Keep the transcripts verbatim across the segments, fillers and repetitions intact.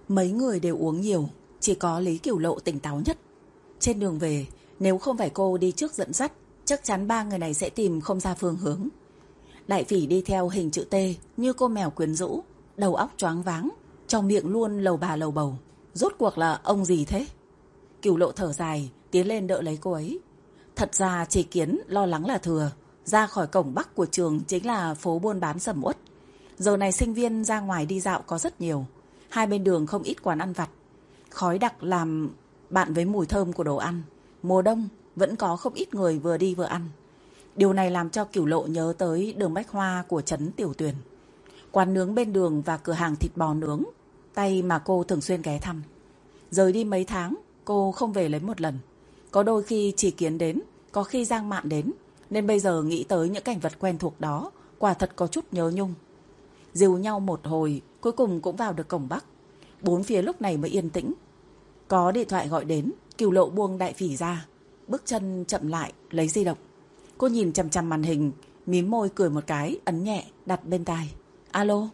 Mấy người đều uống nhiều, chỉ có Lý Cửu Lộ tỉnh táo nhất. Trên đường về, nếu không phải cô đi trước dẫn dắt, chắc chắn ba người này sẽ tìm không ra phương hướng. Đại Phỉ đi theo hình chữ T như cô mèo quyến rũ, đầu óc choáng váng, trong miệng luôn lầu bà lầu bầu. Rốt cuộc là ông gì thế? Cửu Lộ thở dài, tiến lên đỡ lấy cô ấy. Thật ra Chỉ Kiến lo lắng là thừa. Ra khỏi cổng bắc của trường chính là phố buôn bán sầm uất. Giờ này sinh viên ra ngoài đi dạo có rất nhiều. Hai bên đường không ít quán ăn vặt. Khói đặc làm bạn với mùi thơm của đồ ăn. Mùa đông vẫn có không ít người vừa đi vừa ăn. Điều này làm cho Cửu Lộ nhớ tới đường Bách Hoa của trấn Tiểu Tuyền. Quán nướng bên đường và cửa hàng thịt bò nướng tay mà cô thường xuyên ghé thăm. Rời đi mấy tháng, cô không về lấy một lần. Có đôi khi Chỉ Kiến đến, có khi Giang Mạn đến, nên bây giờ nghĩ tới những cảnh vật quen thuộc đó, quả thật có chút nhớ nhung. Dìu nhau một hồi, cuối cùng cũng vào được cổng bắc. Bốn phía lúc này mới yên tĩnh. Có điện thoại gọi đến, Cửu Lộ buông Đại Phỉ ra, bước chân chậm lại, lấy di động. Cô nhìn chằm chằm màn hình, mím môi cười một cái, ấn nhẹ, đặt bên tai. Alo,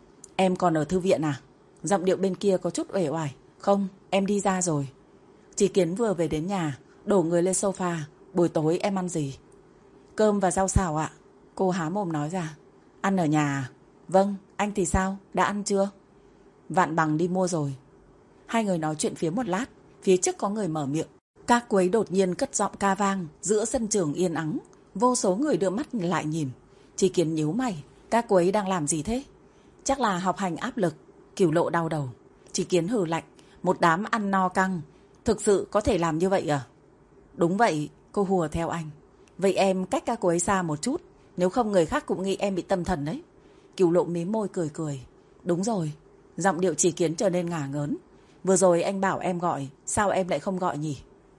em còn ở thư viện à? Giọng điệu bên kia có chút uể oải. Không, em đi ra rồi. Chỉ Kiến vừa về đến nhà, đổ người lên sofa. Buổi tối em ăn gì? Cơm và rau xào ạ. Cô há mồm nói ra. Ăn ở nhà à? Vâng, anh thì sao? Đã ăn chưa? Vạn Bằng đi mua rồi. Hai người nói chuyện phía một lát, phía trước có người mở miệng. Các quấy đột nhiên cất giọng ca vang giữa sân trường yên ắng. Vô số người đưa mắt lại nhìn. Chỉ Kiến nhíu mày. Các quấy đang làm gì thế? Chắc là học hành áp lực. Cửu Lộ đau đầu. Chỉ Kiến hừ lạnh. Một đám ăn no căng. Thực sự có thể làm như vậy à? Đúng vậy, cô hùa theo anh. Vậy em cách các cô ấy xa một chút. Nếu không người khác cũng nghĩ em bị tâm thần đấy. Cửu Lộ mím môi cười cười. Đúng rồi. Giọng điệu Chỉ Kiến trở nên ngả ngớn. Vừa rồi anh bảo em gọi, sao em lại không gọi nhỉ?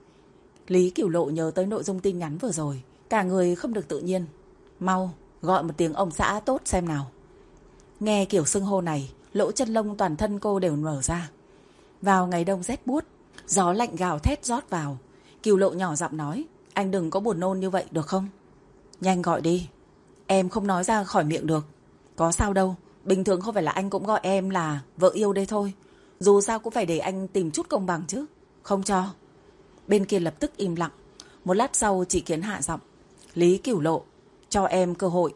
Lý Cửu Lộ nhớ tới nội dung tin nhắn vừa rồi, cả người không được tự nhiên. Mau, gọi một tiếng ông xã tốt xem nào. Nghe kiểu xưng hô này, lỗ chân lông toàn thân cô đều mở ra. Vào ngày đông rét buốt, gió lạnh gào thét rót vào. Cửu Lộ nhỏ giọng nói, anh đừng có buồn nôn như vậy được không? Nhanh gọi đi. Em không nói ra khỏi miệng được. Có sao đâu, bình thường không phải là anh cũng gọi em là vợ yêu đây thôi. Dù sao cũng phải để anh tìm chút công bằng chứ. Không cho. Bên kia lập tức im lặng. Một lát sau Chỉ Kiến hạ giọng. Lý Cửu Lộ, cho em cơ hội.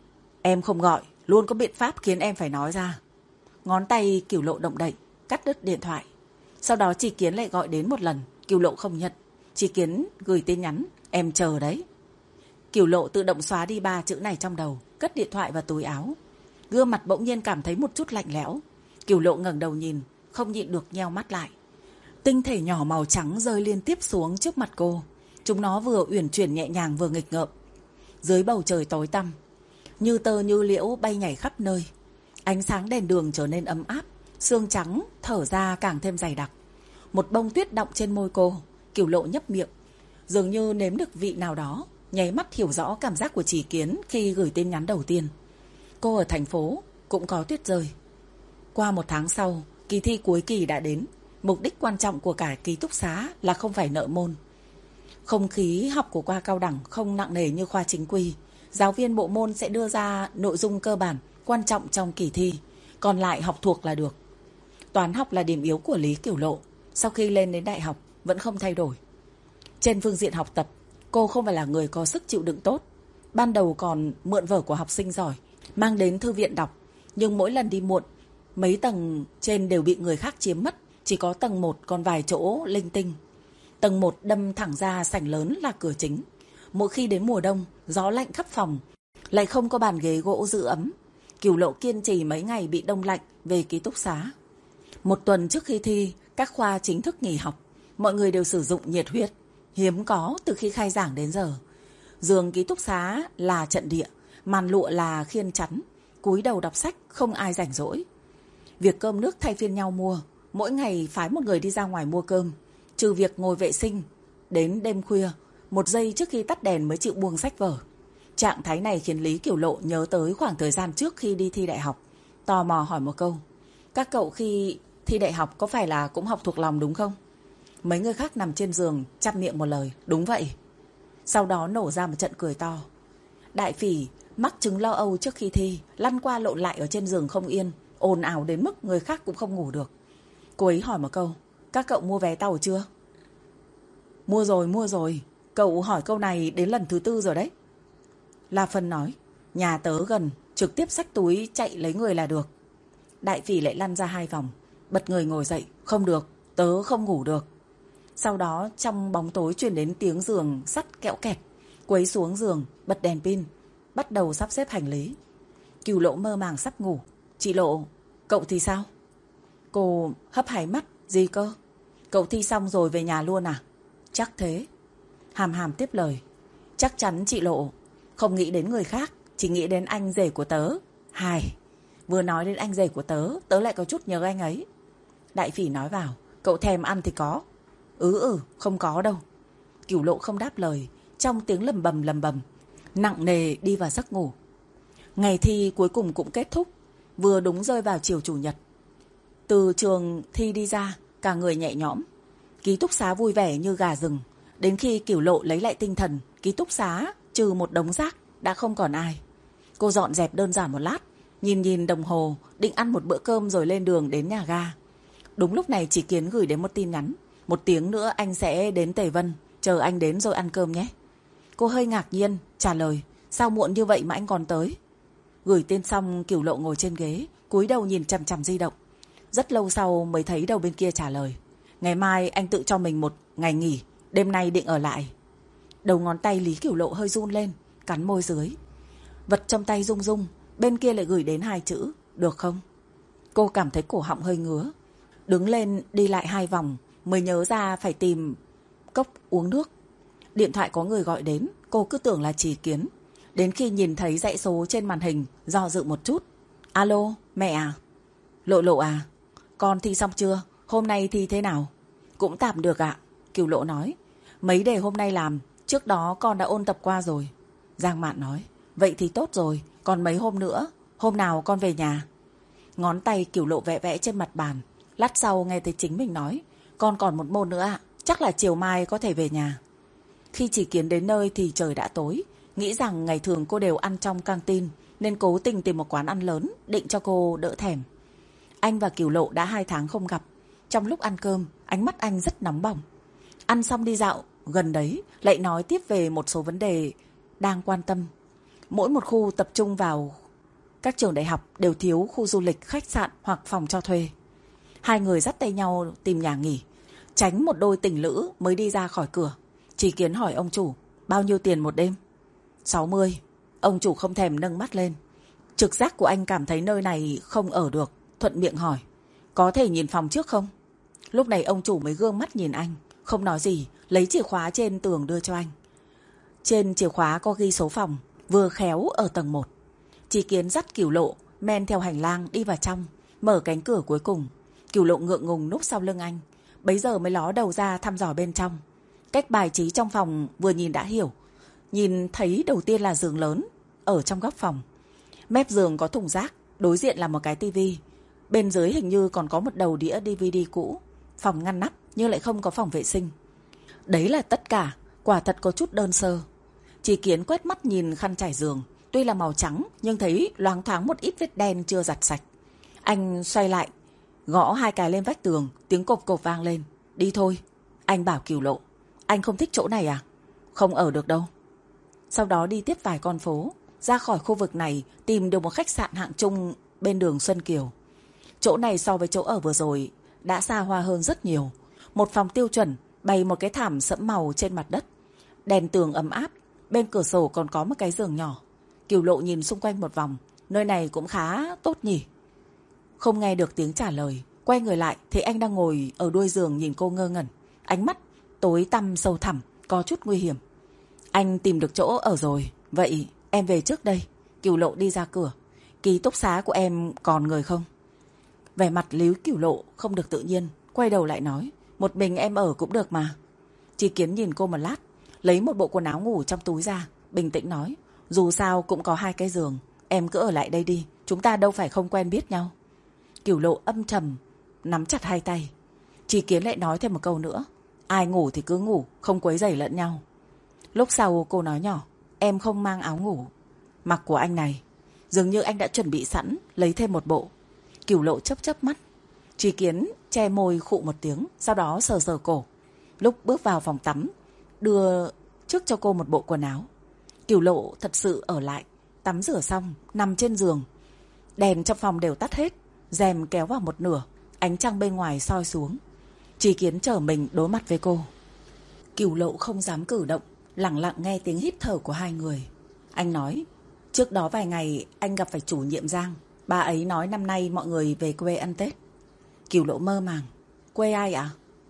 Em không gọi, luôn có biện pháp khiến em phải nói ra. Ngón tay Cửu Lộ động đậy, cắt đứt điện thoại. Sau đó Chỉ Kiến lại gọi đến một lần. Cửu Lộ không nhận. Chỉ Kiến gửi tin nhắn. Em chờ đấy. Cửu Lộ tự động xóa đi ba chữ này trong đầu, cất điện thoại vào túi áo. Gương mặt bỗng nhiên cảm thấy một chút lạnh lẽo. Cửu Lộ ngẩng đầu nhìn, không nhịn được nheo mắt lại. Tinh thể nhỏ màu trắng rơi liên tiếp xuống trước mặt cô. Chúng nó vừa uyển chuyển nhẹ nhàng vừa nghịch ngợm. Dưới bầu trời tối tăm, như tơ như liễu bay nhảy khắp nơi. Ánh sáng đèn đường trở nên ấm áp, sương trắng thở ra càng thêm dày đặc. Một bông tuyết đọng trên môi cô. Cửu Lộ nhấp miệng, dường như nếm được vị nào đó, nháy mắt hiểu rõ cảm giác của Chỉ Kiến khi gửi tin nhắn đầu tiên. Cô ở thành phố cũng có tuyết rơi. Qua một tháng sau, kỳ thi cuối kỳ đã đến. Mục đích quan trọng của cả ký túc xá là không phải nợ môn. Không khí học của khoa cao đẳng không nặng nề như khoa chính quy. Giáo viên bộ môn sẽ đưa ra nội dung cơ bản, quan trọng trong kỳ thi. Còn lại học thuộc là được. Toán học là điểm yếu của Lý Cửu Lộ. Sau khi lên đến đại học vẫn không thay đổi. Trên phương diện học tập, cô không phải là người có sức chịu đựng tốt. Ban đầu còn mượn vở của học sinh giỏi, mang đến thư viện đọc. Nhưng mỗi lần đi muộn, mấy tầng trên đều bị người khác chiếm mất. Chỉ có tầng một còn vài chỗ linh tinh. Tầng một đâm thẳng ra sảnh lớn là cửa chính. Mỗi khi đến mùa đông, gió lạnh khắp phòng, lại không có bàn ghế gỗ giữ ấm. Cửu Lộ kiên trì mấy ngày bị đông lạnh về ký túc xá. Một tuần trước khi thi, các khoa chính thức nghỉ học. Mọi người đều sử dụng nhiệt huyết, hiếm có từ khi khai giảng đến giờ. Giường ký túc xá là trận địa, màn lụa là khiên chắn. Cúi đầu đọc sách, không ai rảnh rỗi. Việc cơm nước thay phiên nhau mua. Mỗi ngày phái một người đi ra ngoài mua cơm. Trừ việc ngồi vệ sinh, đến đêm khuya, một giây trước khi tắt đèn mới chịu buông sách vở. Trạng thái này khiến Lý Cửu Lộ nhớ tới khoảng thời gian trước khi đi thi đại học. Tò mò hỏi một câu. Các cậu khi thi đại học có phải là cũng học thuộc lòng đúng không? Mấy người khác nằm trên giường chăm miệng một lời. Đúng vậy. Sau đó nổ ra một trận cười to. Đại Phỉ mắc chứng lo âu trước khi thi, lăn qua lộn lại ở trên giường không yên, ồn ào đến mức người khác cũng không ngủ được. Cô ấy hỏi một câu, các cậu mua vé tàu chưa? Mua rồi, mua rồi. Cậu hỏi câu này đến lần thứ tư rồi đấy. La Phân nói, nhà tớ gần, trực tiếp xách túi chạy lấy người là được. Đại Phỉ lại lăn ra hai vòng, bật người ngồi dậy, không được, tớ không ngủ được. Sau đó trong bóng tối truyền đến tiếng giường sắt kẽo kẹt. Cô ấy xuống giường, bật đèn pin, bắt đầu sắp xếp hành lý. Cửu Lộ mơ màng sắp ngủ. Chị Lộ, cậu thì sao? Cô hấp háy mắt, gì cơ? Cậu thi xong rồi về nhà luôn à? Chắc thế. Hàm Hàm tiếp lời, chắc chắn chị Lộ không nghĩ đến người khác, chỉ nghĩ đến anh rể của tớ. Hài, vừa nói đến anh rể của tớ, tớ lại có chút nhớ anh ấy. Đại Phỉ nói vào, cậu thèm ăn thì có. Ừ ừ, không có đâu. Cửu Lộ không đáp lời, trong tiếng lầm bầm lầm bầm, nặng nề đi vào giấc ngủ. Ngày thi cuối cùng cũng kết thúc, vừa đúng rơi vào chiều chủ nhật. Từ trường thi đi ra, cả người nhẹ nhõm. Ký túc xá vui vẻ như gà rừng. Đến khi Cửu Lộ lấy lại tinh thần, ký túc xá trừ một đống rác đã không còn ai. Cô dọn dẹp đơn giản một lát, nhìn nhìn đồng hồ, định ăn một bữa cơm rồi lên đường đến nhà ga. Đúng lúc này Chỉ Kiến gửi đến một tin nhắn, một tiếng nữa anh sẽ đến Tề Vân, chờ anh đến rồi ăn cơm nhé. Cô hơi ngạc nhiên, trả lời, sao muộn như vậy mà anh còn tới? Gửi tin xong, Cửu Lộ ngồi trên ghế, cúi đầu nhìn chằm chằm di động. Rất lâu sau mới thấy đầu bên kia trả lời, ngày mai anh tự cho mình một ngày nghỉ, đêm nay định ở lại. Đầu ngón tay Lý Cửu Lộ hơi run lên, cắn môi dưới. Vật trong tay rung rung, bên kia lại gửi đến hai chữ, được không? Cô cảm thấy cổ họng hơi ngứa, đứng lên đi lại hai vòng, mới nhớ ra phải tìm cốc uống nước. Điện thoại có người gọi đến, cô cứ tưởng là Chỉ Kiến. Đến khi nhìn thấy dãy số trên màn hình, do dự một chút. Alo, mẹ à? Lộ Lộ à? Con thi xong chưa? Hôm nay thi thế nào? Cũng tạm được ạ. Cửu Lộ nói, mấy đề hôm nay làm, trước đó con đã ôn tập qua rồi. Giang Mạn nói, vậy thì tốt rồi, còn mấy hôm nữa, hôm nào con về nhà? Ngón tay Cửu Lộ vẽ vẽ trên mặt bàn. Lát sau nghe thấy chính mình nói, con còn một môn nữa ạ, chắc là chiều mai có thể về nhà. Khi Chỉ Kiến đến nơi thì trời đã tối. Nghĩ rằng ngày thường cô đều ăn trong căng tin, nên cố tình tìm một quán ăn lớn, định cho cô đỡ thèm. Anh và Cửu Lộ đã hai tháng không gặp. Trong lúc ăn cơm, ánh mắt anh rất nóng bỏng. Ăn xong đi dạo, gần đấy lại nói tiếp về một số vấn đề đang quan tâm. Mỗi một khu tập trung vào các trường đại học đều thiếu khu du lịch, khách sạn hoặc phòng cho thuê. Hai người dắt tay nhau tìm nhà nghỉ, tránh một đôi tình lữ mới đi ra khỏi cửa. Chỉ Kiến hỏi ông chủ, bao nhiêu tiền một đêm? sáu mươi. Ông chủ không thèm nâng mắt lên. Trực giác của anh cảm thấy nơi này không ở được, thuận miệng hỏi, có thể nhìn phòng trước không? Lúc này ông chủ mới gương mắt nhìn anh, không nói gì, lấy chìa khóa trên tường đưa cho anh. Trên chìa khóa có ghi số phòng, vừa khéo ở tầng một. Chỉ Kiến dắt Cửu Lộ men theo hành lang đi vào trong, mở cánh cửa cuối cùng. Cửu Lộ ngượng ngùng núp sau lưng anh, bấy giờ mới ló đầu ra thăm dò bên trong. Cách bài trí trong phòng vừa nhìn đã hiểu. Nhìn thấy đầu tiên là giường lớn ở trong góc phòng. Mép giường có thùng rác, đối diện là một cái tivi. Bên dưới hình như còn có một đầu đĩa đê vê đê cũ. Phòng ngăn nắp nhưng lại không có phòng vệ sinh. Đấy là tất cả, quả thật có chút đơn sơ. Chỉ Kiến quét mắt nhìn khăn trải giường, tuy là màu trắng nhưng thấy loáng thoáng một ít vết đen chưa giặt sạch. Anh xoay lại, gõ hai cái lên vách tường, tiếng cộp cộp vang lên. Đi thôi. Anh bảo Cửu Lộ, anh không thích chỗ này à? Không ở được đâu. Sau đó đi tiếp vài con phố, ra khỏi khu vực này tìm được một khách sạn hạng trung bên đường Xuân Kiều. Chỗ này so với chỗ ở vừa rồi đã xa hoa hơn rất nhiều. Một phòng tiêu chuẩn, bày một cái thảm sẫm màu trên mặt đất. Đèn tường ấm áp, bên cửa sổ còn có một cái giường nhỏ. Cửu Lộ nhìn xung quanh một vòng, nơi này cũng khá tốt nhỉ. Không nghe được tiếng trả lời, quay người lại thấy anh đang ngồi ở đuôi giường nhìn cô ngơ ngẩn. Ánh mắt tối tăm sâu thẳm, có chút nguy hiểm. Anh tìm được chỗ ở rồi, vậy em về trước đây. Cửu Lộ đi ra cửa. Ký túc xá của em còn người không? Vẻ mặt Lý Cửu Lộ không được tự nhiên, quay đầu lại nói, một mình em ở cũng được mà. Chỉ Kiến nhìn cô một lát, lấy một bộ quần áo ngủ trong túi ra, bình tĩnh nói, dù sao cũng có hai cái giường, em cứ ở lại đây đi, chúng ta đâu phải không quen biết nhau. Cửu Lộ âm trầm, nắm chặt hai tay. Chỉ Kiến lại nói thêm một câu nữa, ai ngủ thì cứ ngủ, không quấy rầy lẫn nhau. Lúc sau cô nói nhỏ, em không mang áo ngủ. Mặc của anh này, dường như anh đã chuẩn bị sẵn, lấy thêm một bộ. Cửu Lộ chớp chớp mắt. Trí Kiến che môi khụ một tiếng, sau đó sờ sờ cổ. Lúc bước vào phòng tắm, đưa trước cho cô một bộ quần áo. Cửu Lộ thật sự ở lại, tắm rửa xong, nằm trên giường. Đèn trong phòng đều tắt hết, rèm kéo vào một nửa, ánh trăng bên ngoài soi xuống. Trí Kiến trở mình đối mặt với cô. Cửu Lộ không dám cử động, lặng lặng nghe tiếng hít thở của hai người. Anh nói, trước đó vài ngày anh gặp phải chủ nhiệm Giang. Bà ấy nói năm nay mọi người về quê ăn Tết. Cửu Lộ mơ màng, quê ai ạ? À?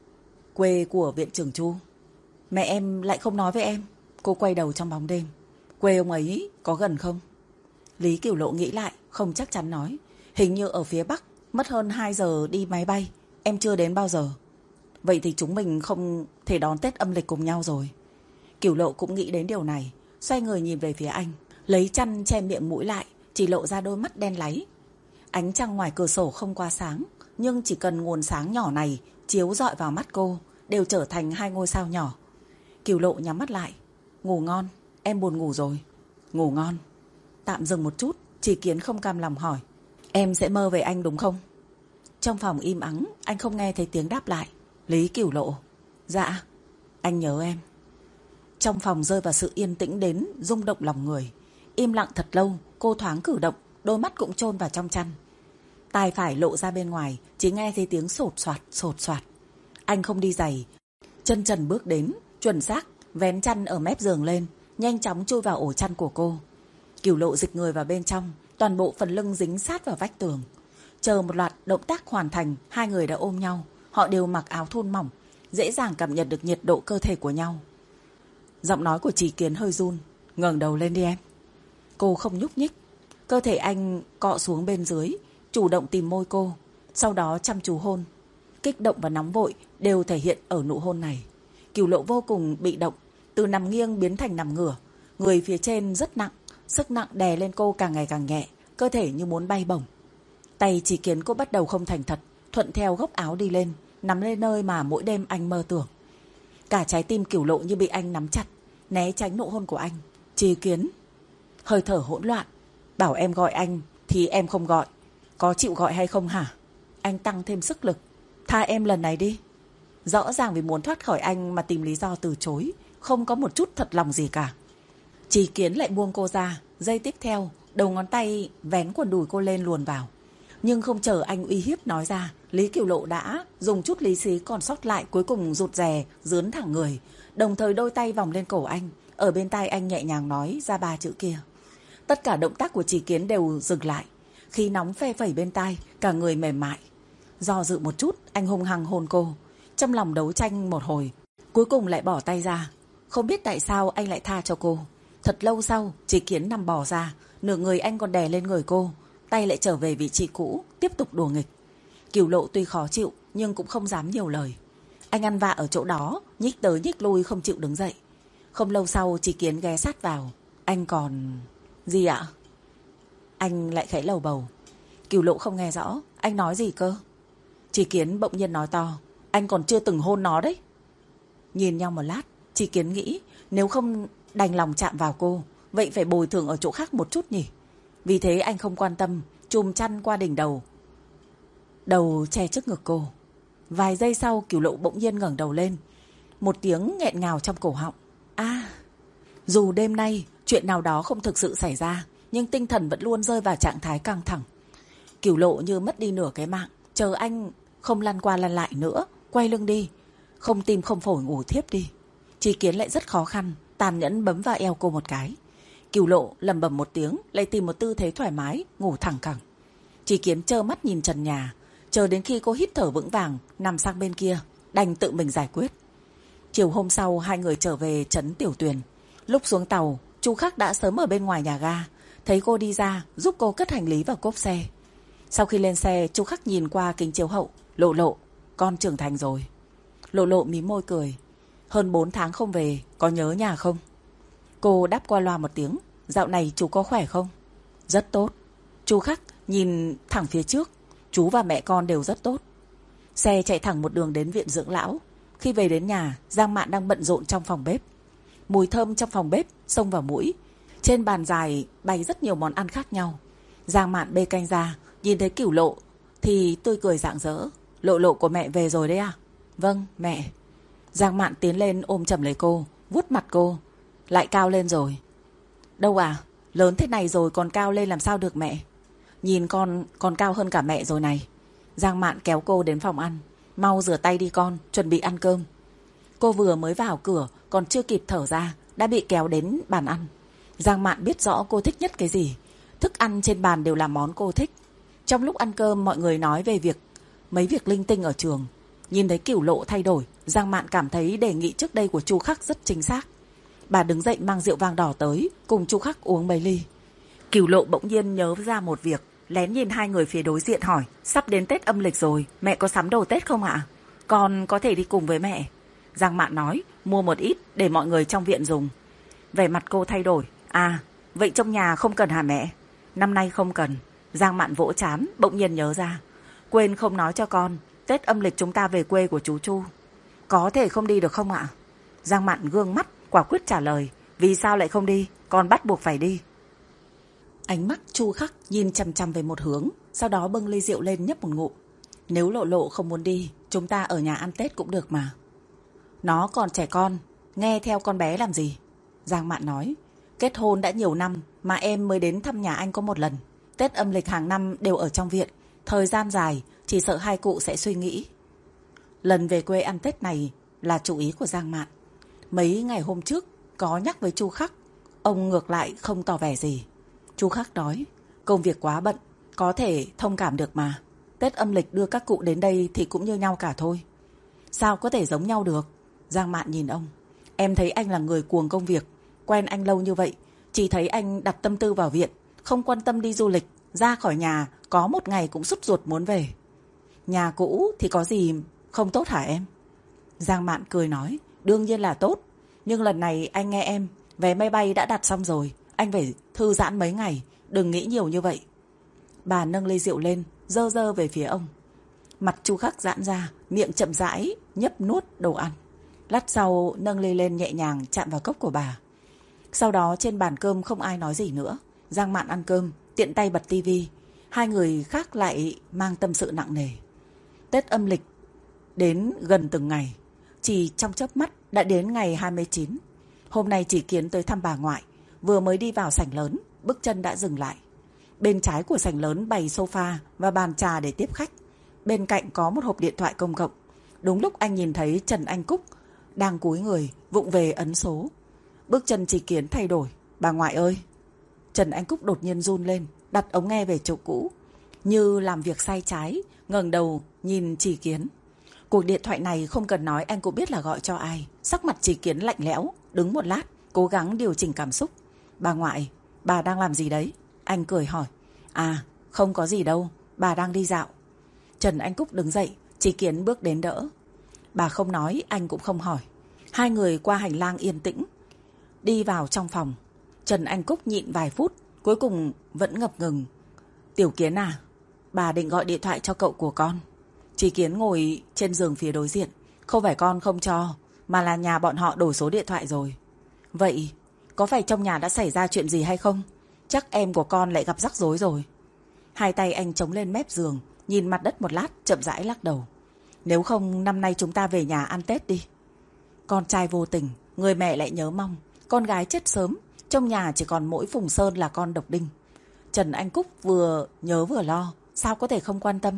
Quê của viện trưởng Chu. Mẹ em lại không nói với em. Cô quay đầu trong bóng đêm. Quê ông ấy có gần không? Lý Cửu Lộ nghĩ lại, không chắc chắn nói. Hình như ở phía Bắc, mất hơn hai giờ đi máy bay. Em chưa đến bao giờ. Vậy thì chúng mình không thể đón Tết âm lịch cùng nhau rồi. Cửu Lộ cũng nghĩ đến điều này, xoay người nhìn về phía anh, lấy chăn che miệng mũi lại, chỉ lộ ra đôi mắt đen láy. Ánh trăng ngoài cửa sổ không quá sáng, nhưng chỉ cần nguồn sáng nhỏ này chiếu rọi vào mắt cô, đều trở thành hai ngôi sao nhỏ. Cửu Lộ nhắm mắt lại. Ngủ ngon, em buồn ngủ rồi. Ngủ ngon. Tạm dừng một chút, Trí Kiến không cam lòng hỏi, em sẽ mơ về anh đúng không? Trong phòng im ắng, anh không nghe thấy tiếng đáp lại. Lý Cửu Lộ, dạ, anh nhớ em. Trong phòng rơi vào sự yên tĩnh đến rung động lòng người. Im lặng thật lâu, cô thoáng cử động, đôi mắt cũng chôn vào trong chăn. Tai phải lộ ra bên ngoài, chỉ nghe thấy tiếng sột soạt sột soạt. Anh không đi giày, chân trần bước đến, chuẩn xác vén chăn ở mép giường lên, nhanh chóng chui vào ổ chăn của cô. Cửu Lộ dịch người vào bên trong, toàn bộ phần lưng dính sát vào vách tường. Chờ một loạt động tác hoàn thành, hai người đã ôm nhau. Họ đều mặc áo thun mỏng, dễ dàng cảm nhận được nhiệt độ cơ thể của nhau. Giọng nói của Trí Kiến hơi run. Ngẩng đầu lên đi em. Cô không nhúc nhích. Cơ thể anh cọ xuống bên dưới, chủ động tìm môi cô, sau đó chăm chú hôn. Kích động và nóng vội đều thể hiện ở nụ hôn này. Cửu Lộ vô cùng bị động, từ nằm nghiêng biến thành nằm ngửa. Người phía trên rất nặng, sức nặng đè lên cô càng ngày càng nhẹ, cơ thể như muốn bay bổng. Tay Trí Kiến cô bắt đầu không thành thật, thuận theo góc áo đi lên, nắm lên nơi mà mỗi đêm anh mơ tưởng. Cả trái tim Cửu Lộ như bị anh nắm chặt, né tránh nụ hôn của anh. Trí Kiến. Hơi thở hỗn loạn. Bảo em gọi anh thì em không gọi. Có chịu gọi hay không hả? Anh tăng thêm sức lực. Tha em lần này đi. Rõ ràng vì muốn thoát khỏi anh mà tìm lý do từ chối, không có một chút thật lòng gì cả. Trí Kiến lại buông cô ra. Giây tiếp theo, đầu ngón tay vén quần đùi cô lên luồn vào. Nhưng không chờ anh uy hiếp nói ra, Lý Cửu Lộ đã dùng chút lý trí còn sót lại cuối cùng rụt rè, dướn thẳng người, đồng thời đôi tay vòng lên cổ anh, ở bên tai anh nhẹ nhàng nói ra ba chữ kia. Tất cả động tác của Trí Kiến đều dừng lại, khí nóng phe phẩy bên tai, cả người mềm mại. Do dự một chút, anh hung hăng hôn cô, trong lòng đấu tranh một hồi, cuối cùng lại bỏ tay ra. Không biết tại sao anh lại tha cho cô. Thật lâu sau, Trí Kiến nằm bò ra, nửa người anh còn đè lên người cô, tay lại trở về vị trí cũ, tiếp tục đùa nghịch. Cửu Lộ tuy khó chịu nhưng cũng không dám nhiều lời. Anh ăn vạ ở chỗ đó, nhích tới nhích lui không chịu đứng dậy. Không lâu sau Trí Kiến ghé sát vào. Anh còn... Gì ạ? Anh lại khẽ lầu bầu. Cửu Lộ không nghe rõ. Anh nói gì cơ? Trí Kiến bỗng nhiên nói to. Anh còn chưa từng hôn nó đấy. Nhìn nhau một lát, Trí Kiến nghĩ nếu không đành lòng chạm vào cô, vậy phải bồi thường ở chỗ khác một chút nhỉ. Vì thế anh không quan tâm, chùm chăn qua đỉnh đầu, đầu che trước ngực cô. Vài giây sau, Cửu Lộ bỗng nhiên ngẩng đầu lên, một tiếng nghẹn ngào trong cổ họng. À, dù đêm nay chuyện nào đó không thực sự xảy ra, nhưng tinh thần vẫn luôn rơi vào trạng thái căng thẳng. Cửu Lộ như mất đi nửa cái mạng, chờ anh không lăn qua lăn lại nữa, quay lưng đi, không tim không phổi ngủ thiếp đi. Trí Kiến lại rất khó khăn, tàn nhẫn bấm vào eo cô một cái. Cửu Lộ lầm bầm một tiếng, lại tìm một tư thế thoải mái, ngủ thẳng cẳng. Trí Kiến trơ mắt nhìn trần nhà, chờ đến khi cô hít thở vững vàng, nằm sang bên kia, đành tự mình giải quyết. Chiều hôm sau, hai người trở về trấn Tiểu Tuyền. Lúc xuống tàu, Chu Khắc đã sớm ở bên ngoài nhà ga, thấy cô đi ra, giúp cô cất hành lý vào cốp xe. Sau khi lên xe, Chu Khắc nhìn qua kính chiếu hậu. Lộ Lộ, con trưởng thành rồi. Lộ Lộ mím môi cười. Hơn bốn tháng không về, có nhớ nhà không? Cô đáp qua loa một tiếng. Dạo này chú có khỏe không? Rất tốt. Chu Khắc nhìn thẳng phía trước. Chú và mẹ con đều rất tốt. Xe chạy thẳng một đường đến viện dưỡng lão. Khi về đến nhà, Giang Mạn đang bận rộn trong phòng bếp. Mùi thơm trong phòng bếp xông vào mũi. Trên bàn dài bày rất nhiều món ăn khác nhau. Giang Mạn bê canh ra, nhìn thấy Cửu Lộ thì tươi cười rạng rỡ. Lộ lộ của mẹ về rồi đấy à? Vâng, mẹ. Giang Mạn tiến lên ôm chầm lấy cô, vuốt mặt cô. Lại cao lên rồi. Đâu à, lớn thế này rồi còn cao lên làm sao được mẹ. Nhìn con còn cao hơn cả mẹ rồi này. Giang Mạn kéo cô đến phòng ăn. Mau rửa tay đi con, chuẩn bị ăn cơm. Cô vừa mới vào cửa, còn chưa kịp thở ra, đã bị kéo đến bàn ăn. Giang Mạn biết rõ cô thích nhất cái gì. Thức ăn trên bàn đều là món cô thích. Trong lúc ăn cơm mọi người nói về việc mấy việc linh tinh ở trường. Nhìn thấy Cửu Lộ thay đổi, Giang Mạn cảm thấy đề nghị trước đây của Chu Khắc rất chính xác. Bà đứng dậy mang rượu vang đỏ tới, cùng Chu Khắc uống mấy ly. Cửu Lộ bỗng nhiên nhớ ra một việc, lén nhìn hai người phía đối diện hỏi, sắp đến Tết âm lịch rồi, mẹ có sắm đồ Tết không ạ? Con có thể đi cùng với mẹ. Giang Mạn nói, mua một ít để mọi người trong viện dùng. Vẻ mặt cô thay đổi, à, vậy trong nhà không cần hả mẹ? Năm nay không cần. Giang Mạn vỗ trán, bỗng nhiên nhớ ra. Quên không nói cho con, Tết âm lịch chúng ta về quê của chú Chu. Có thể không đi được không ạ? Giang Mạn gương mắt, quả quyết trả lời. Vì sao lại không đi? Con bắt buộc phải đi. Ánh mắt Chu Khắc nhìn chằm chằm về một hướng, sau đó bưng ly rượu lên nhấp một ngụm. Nếu Lộ Lộ không muốn đi, chúng ta ở nhà ăn Tết cũng được mà. Nó còn trẻ con, nghe theo con bé làm gì? Giang Mạn nói, kết hôn đã nhiều năm mà em mới đến thăm nhà anh có một lần. Tết âm lịch hàng năm đều ở trong viện, thời gian dài, chỉ sợ hai cụ sẽ suy nghĩ. Lần về quê ăn Tết này là chủ ý của Giang Mạn. Mấy ngày hôm trước có nhắc với Chu Khắc, ông ngược lại không tỏ vẻ gì. Chu Khắc nói, công việc quá bận, có thể thông cảm được mà. Tết âm lịch đưa các cụ đến đây thì cũng như nhau cả thôi. Sao có thể giống nhau được? Giang Mạn nhìn ông. Em thấy anh là người cuồng công việc, quen anh lâu như vậy, chỉ thấy anh đặt tâm tư vào viện, không quan tâm đi du lịch, ra khỏi nhà có một ngày cũng sút ruột muốn về. Nhà cũ thì có gì không tốt hả em? Giang Mạn cười nói, đương nhiên là tốt, nhưng lần này anh nghe em, vé máy bay đã đặt xong rồi, anh phải thư giãn mấy ngày, đừng nghĩ nhiều như vậy. Bà nâng ly rượu lên, dơ dơ về phía ông. Mặt Chu Khắc giãn ra, miệng chậm rãi nhấp nuốt đồ ăn. Lát sau nâng ly lên nhẹ nhàng chạm vào cốc của bà. Sau đó trên bàn cơm không ai nói gì nữa. Giang Mạn ăn cơm, tiện tay bật tivi. Hai người khác lại mang tâm sự nặng nề. Tết âm lịch đến gần từng ngày. Chỉ trong chớp mắt đã đến ngày hai mươi chín. Hôm nay Chỉ Kiến tới thăm bà ngoại. Vừa mới đi vào sảnh lớn, bước chân đã dừng lại. Bên trái của sảnh lớn bày sofa và bàn trà để tiếp khách. Bên cạnh có một hộp điện thoại công cộng. Đúng lúc anh nhìn thấy Trần Anh Cúc đang cúi người vụng về ấn số. Bước chân Chỉ Kiến thay đổi. Bà ngoại ơi! Trần Anh Cúc đột nhiên run lên, đặt ống nghe về chỗ cũ, như làm việc sai trái, ngẩng đầu nhìn Chỉ Kiến. Cuộc điện thoại này không cần nói anh cũng biết là gọi cho ai. Sắc mặt Chỉ Kiến lạnh lẽo, đứng một lát, cố gắng điều chỉnh cảm xúc. Bà ngoại, bà đang làm gì đấy? Anh cười hỏi. À, không có gì đâu, bà đang đi dạo. Trần Anh Cúc đứng dậy, Chỉ Kiến bước đến đỡ. Bà không nói, anh cũng không hỏi. Hai người qua hành lang yên tĩnh, đi vào trong phòng. Trần Anh Cúc nhịn vài phút, cuối cùng vẫn ngập ngừng. Tiểu Kiến à, bà định gọi điện thoại cho cậu của con. Chỉ Kiến ngồi trên giường phía đối diện. Không phải con không cho, mà là nhà bọn họ đổi số điện thoại rồi. Vậy, có phải trong nhà đã xảy ra chuyện gì hay không? Chắc em của con lại gặp rắc rối rồi. Hai tay anh chống lên mép giường, nhìn mặt đất một lát, chậm rãi lắc đầu. Nếu không năm nay chúng ta về nhà ăn Tết đi. Con trai vô tình, người mẹ lại nhớ mong. Con gái chết sớm, trong nhà chỉ còn mỗi Phùng Sơn là con độc đinh. Trần Anh Cúc vừa nhớ vừa lo, sao có thể không quan tâm.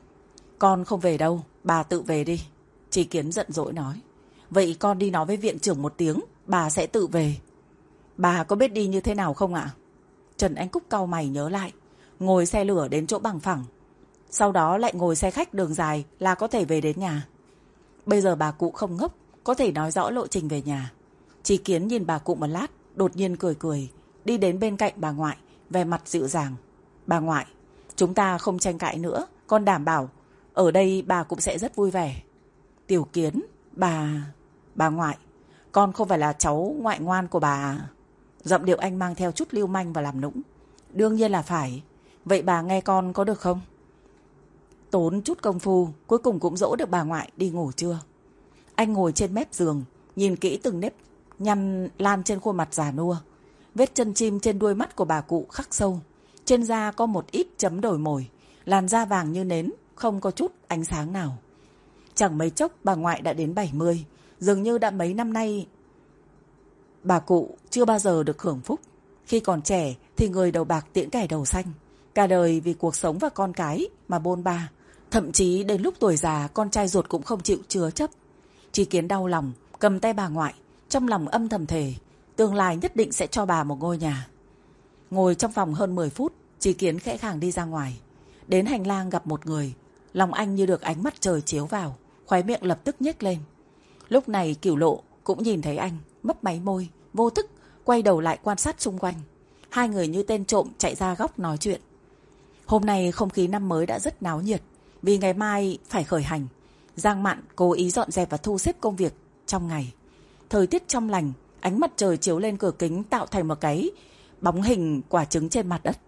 Con không về đâu, bà tự về đi. Chỉ Kiến giận dỗi nói. Vậy con đi nói với viện trưởng một tiếng, bà sẽ tự về. Bà có biết đi như thế nào không ạ? Trần Anh Cúc cau mày nhớ lại. Ngồi xe lửa đến chỗ bằng phẳng, sau đó lại ngồi xe khách đường dài là có thể về đến nhà. Bây giờ bà cụ không ngốc, có thể nói rõ lộ trình về nhà. Chỉ Kiến nhìn bà cụ một lát, đột nhiên cười cười, đi đến bên cạnh bà ngoại, vẻ mặt dịu dàng. Bà ngoại, chúng ta không tranh cãi nữa, con đảm bảo ở đây bà cũng sẽ rất vui vẻ. Tiểu Kiến, bà... Bà ngoại, con không phải là cháu ngoại ngoan của bà à? Giọng điệu anh mang theo chút lưu manh và làm nũng. Đương nhiên là phải. Vậy bà nghe con có được không? Tốn chút công phu, cuối cùng cũng dỗ được bà ngoại đi ngủ trưa. Anh ngồi trên mép giường, nhìn kỹ từng nếp nhăn lan trên khuôn mặt già nua. Vết chân chim trên đuôi mắt của bà cụ khắc sâu. Trên da có một ít chấm đổi mồi. làn da vàng như nến, không có chút ánh sáng nào. Chẳng mấy chốc bà ngoại đã đến bảy mươi, dường như đã mấy năm nay bà cụ chưa bao giờ được hưởng phúc. Khi còn trẻ thì người đầu bạc tiễn kẻ đầu xanh, cả đời vì cuộc sống và con cái mà bôn ba. Thậm chí đến lúc tuổi già, con trai ruột cũng không chịu chứa chấp. Chí Kiến đau lòng, cầm tay bà ngoại, trong lòng âm thầm thề, tương lai nhất định sẽ cho bà một ngôi nhà. Ngồi trong phòng hơn mười phút, Chí Kiến khẽ khàng đi ra ngoài. Đến hành lang gặp một người, lòng anh như được ánh mặt trời chiếu vào, khóe miệng lập tức nhếch lên. Lúc này Cửu Lộ cũng nhìn thấy anh, mấp máy môi, vô thức quay đầu lại quan sát xung quanh. Hai người như tên trộm chạy ra góc nói chuyện. Hôm nay không khí năm mới đã rất náo nhiệt, vì ngày mai phải khởi hành. Giang Mạn cố ý dọn dẹp và thu xếp công việc trong ngày. Thời tiết trong lành, ánh mặt trời chiếu lên cửa kính tạo thành một cái bóng hình quả trứng trên mặt đất.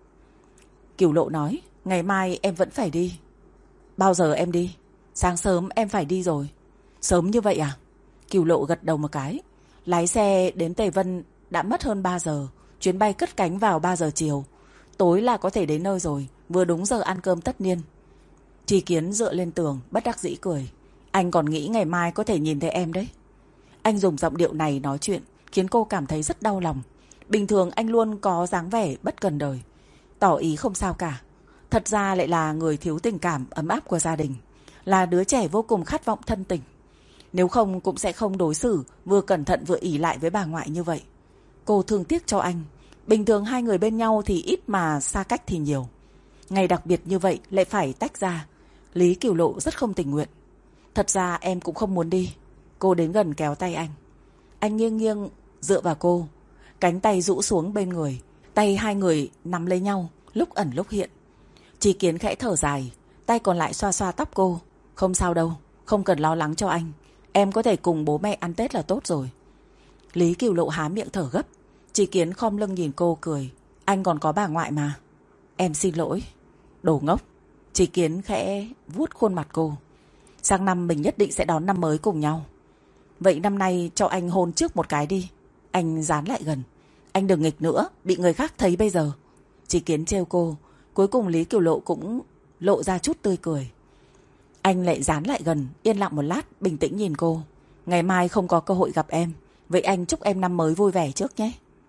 Cửu Lộ nói, ngày mai em vẫn phải đi. Bao giờ em đi? Sáng sớm em phải đi rồi. Sớm như vậy à? Cửu Lộ gật đầu một cái. Lái xe đến Tề Vân đã mất hơn ba giờ. Chuyến bay cất cánh vào ba giờ chiều. Tối là có thể đến nơi rồi, vừa đúng giờ ăn cơm tất niên. Chí Kiến dựa lên tường, bất đắc dĩ cười. Anh còn nghĩ ngày mai có thể nhìn thấy em đấy. Anh dùng giọng điệu này nói chuyện khiến cô cảm thấy rất đau lòng. Bình thường anh luôn có dáng vẻ bất cần đời, tỏ ý không sao cả. Thật ra lại là người thiếu tình cảm ấm áp của gia đình, là đứa trẻ vô cùng khát vọng thân tình. Nếu không cũng sẽ không đối xử vừa cẩn thận vừa ỷ lại với bà ngoại như vậy. Cô thương tiếc cho anh. Bình thường hai người bên nhau thì ít mà xa cách thì nhiều. Ngày đặc biệt như vậy lại phải tách ra. Lý Cửu Lộ rất không tình nguyện. Thật ra em cũng không muốn đi. Cô đến gần kéo tay anh. Anh nghiêng nghiêng dựa vào cô, cánh tay rũ xuống bên người. Tay hai người nắm lấy nhau, lúc ẩn lúc hiện. Chí Kiến khẽ thở dài, tay còn lại xoa xoa tóc cô. Không sao đâu, không cần lo lắng cho anh. Em có thể cùng bố mẹ ăn Tết là tốt rồi. Lý Cửu Lộ há miệng thở gấp. Chí Kiến khom lưng nhìn cô cười. Anh còn có bà ngoại mà. Em xin lỗi. Đồ ngốc. Chí Kiến khẽ vuốt khuôn mặt cô. Sang năm mình nhất định sẽ đón năm mới cùng nhau. Vậy năm nay cho anh hôn trước một cái đi. Anh dán lại gần. Anh đừng nghịch nữa, bị người khác thấy bây giờ. Chí Kiến trêu cô. Cuối cùng Lý Cửu Lộ cũng lộ ra chút tươi cười. Anh lại dán lại gần, yên lặng một lát, bình tĩnh nhìn cô. Ngày mai không có cơ hội gặp em, vậy anh chúc em năm mới vui vẻ trước nhé.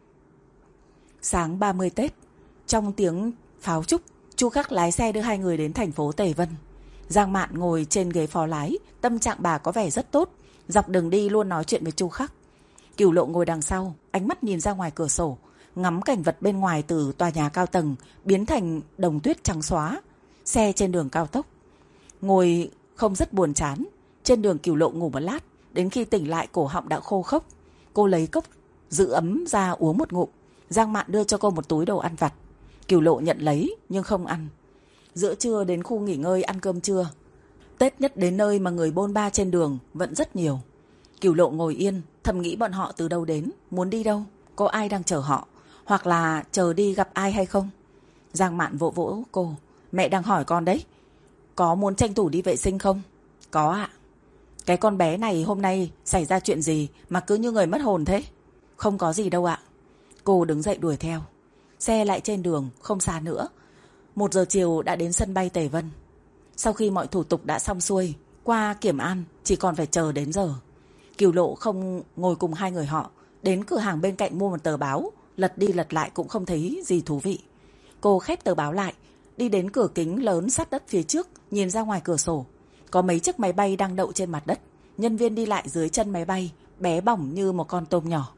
Sáng ba mươi Tết, trong tiếng pháo trúc, Chu Khắc lái xe đưa hai người đến thành phố Tề Vân. Giang Mạn ngồi trên ghế phó lái, tâm trạng bà có vẻ rất tốt, dọc đường đi luôn nói chuyện với Chu Khắc. Cửu Lộ ngồi đằng sau, ánh mắt nhìn ra ngoài cửa sổ, ngắm cảnh vật bên ngoài từ tòa nhà cao tầng biến thành đồng tuyết trắng xóa, xe trên đường cao tốc. Ngồi không rất buồn chán. Trên đường Cửu Lộ ngủ một lát, đến khi tỉnh lại cổ họng đã khô khốc. Cô lấy cốc giữ ấm ra uống một ngụm. Giang Mạn đưa cho cô một túi đồ ăn vặt. Cửu Lộ nhận lấy nhưng không ăn. Giữa trưa đến khu nghỉ ngơi ăn cơm trưa. Tết nhất đến nơi mà người bôn ba trên đường vẫn rất nhiều. Cửu Lộ ngồi yên, thầm nghĩ bọn họ từ đâu đến, muốn đi đâu, có ai đang chờ họ, hoặc là chờ đi gặp ai hay không. Giang Mạn vỗ vỗ cô. Mẹ đang hỏi con đấy, có muốn tranh thủ đi vệ sinh không? Có ạ. Cái con bé này hôm nay xảy ra chuyện gì mà cứ như người mất hồn thế? Không có gì đâu ạ. Cô đứng dậy đuổi theo. Xe lại trên đường, không xa nữa. Một giờ chiều đã đến sân bay Tề Vân. Sau khi mọi thủ tục đã xong xuôi, qua kiểm an, chỉ còn phải chờ đến giờ. Cửu Lộ không ngồi cùng hai người họ, đến cửa hàng bên cạnh mua một tờ báo, lật đi lật lại cũng không thấy gì thú vị. Cô khép tờ báo lại, đi đến cửa kính lớn sát đất phía trước, nhìn ra ngoài cửa sổ. Có mấy chiếc máy bay đang đậu trên mặt đất. Nhân viên đi lại dưới chân máy bay, bé bỏng như một con tôm nhỏ.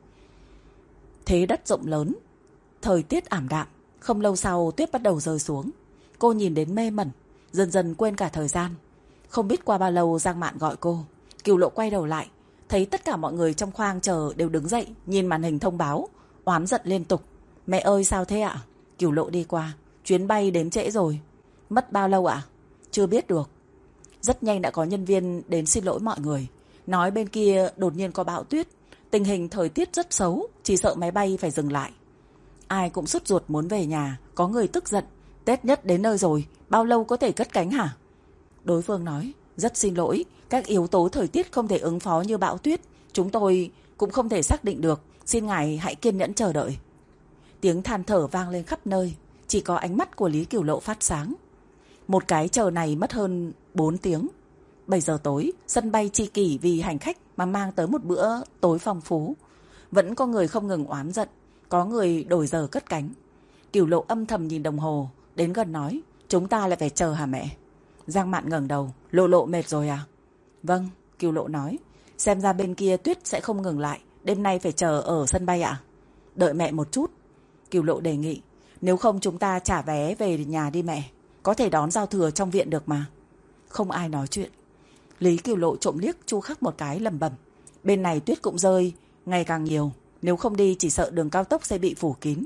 Thế đất rộng lớn, thời tiết ảm đạm. Không lâu sau tuyết bắt đầu rơi xuống. Cô nhìn đến mê mẩn, dần dần quên cả thời gian. Không biết qua bao lâu Giang Mạn gọi cô. Cửu Lộ quay đầu lại, thấy tất cả mọi người trong khoang chờ đều đứng dậy, nhìn màn hình thông báo, oán giận liên tục. Mẹ ơi sao thế ạ? Cửu Lộ đi qua. Chuyến bay đến trễ rồi. Mất bao lâu ạ? Chưa biết được. Rất nhanh đã có nhân viên đến xin lỗi mọi người, nói bên kia đột nhiên có bão tuyết, tình hình thời tiết rất xấu, chỉ sợ máy bay phải dừng lại. Ai cũng sốt ruột muốn về nhà. Có người tức giận, Tết nhất đến nơi rồi, bao lâu có thể cất cánh hả? Đối phương nói, rất xin lỗi, các yếu tố thời tiết không thể ứng phó như bão tuyết, chúng tôi cũng không thể xác định được, xin ngài hãy kiên nhẫn chờ đợi. Tiếng than thở vang lên khắp nơi, chỉ có ánh mắt của Lý Cửu Lộ phát sáng. Một cái chờ này mất hơn bốn tiếng. bảy giờ tối, sân bay chi kỷ vì hành khách mà mang tới một bữa tối phong phú. Vẫn có người không ngừng oán giận, có người đổi giờ cất cánh. Cửu Lộ âm thầm nhìn đồng hồ, đến gần nói, chúng ta lại phải chờ hả mẹ? Giang Mạn ngẩng đầu, Lộ Lộ mệt rồi à? Vâng, Cửu Lộ nói, xem ra bên kia tuyết sẽ không ngừng lại, đêm nay phải chờ ở sân bay ạ? À? Đợi mẹ một chút, Cửu Lộ đề nghị, nếu không chúng ta trả vé về nhà đi mẹ, có thể đón giao thừa trong viện được mà. Không ai nói chuyện. Lý Cửu Lộ trộm liếc Chu Khắc một cái lẩm bẩm, bên này tuyết cũng rơi ngày càng nhiều, nếu không đi chỉ sợ đường cao tốc sẽ bị phủ kín.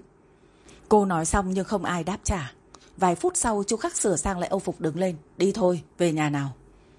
Cô nói xong nhưng không ai đáp trả. Vài phút sau Chu Khắc sửa sang lại âu phục đứng lên, đi thôi, về nhà nào.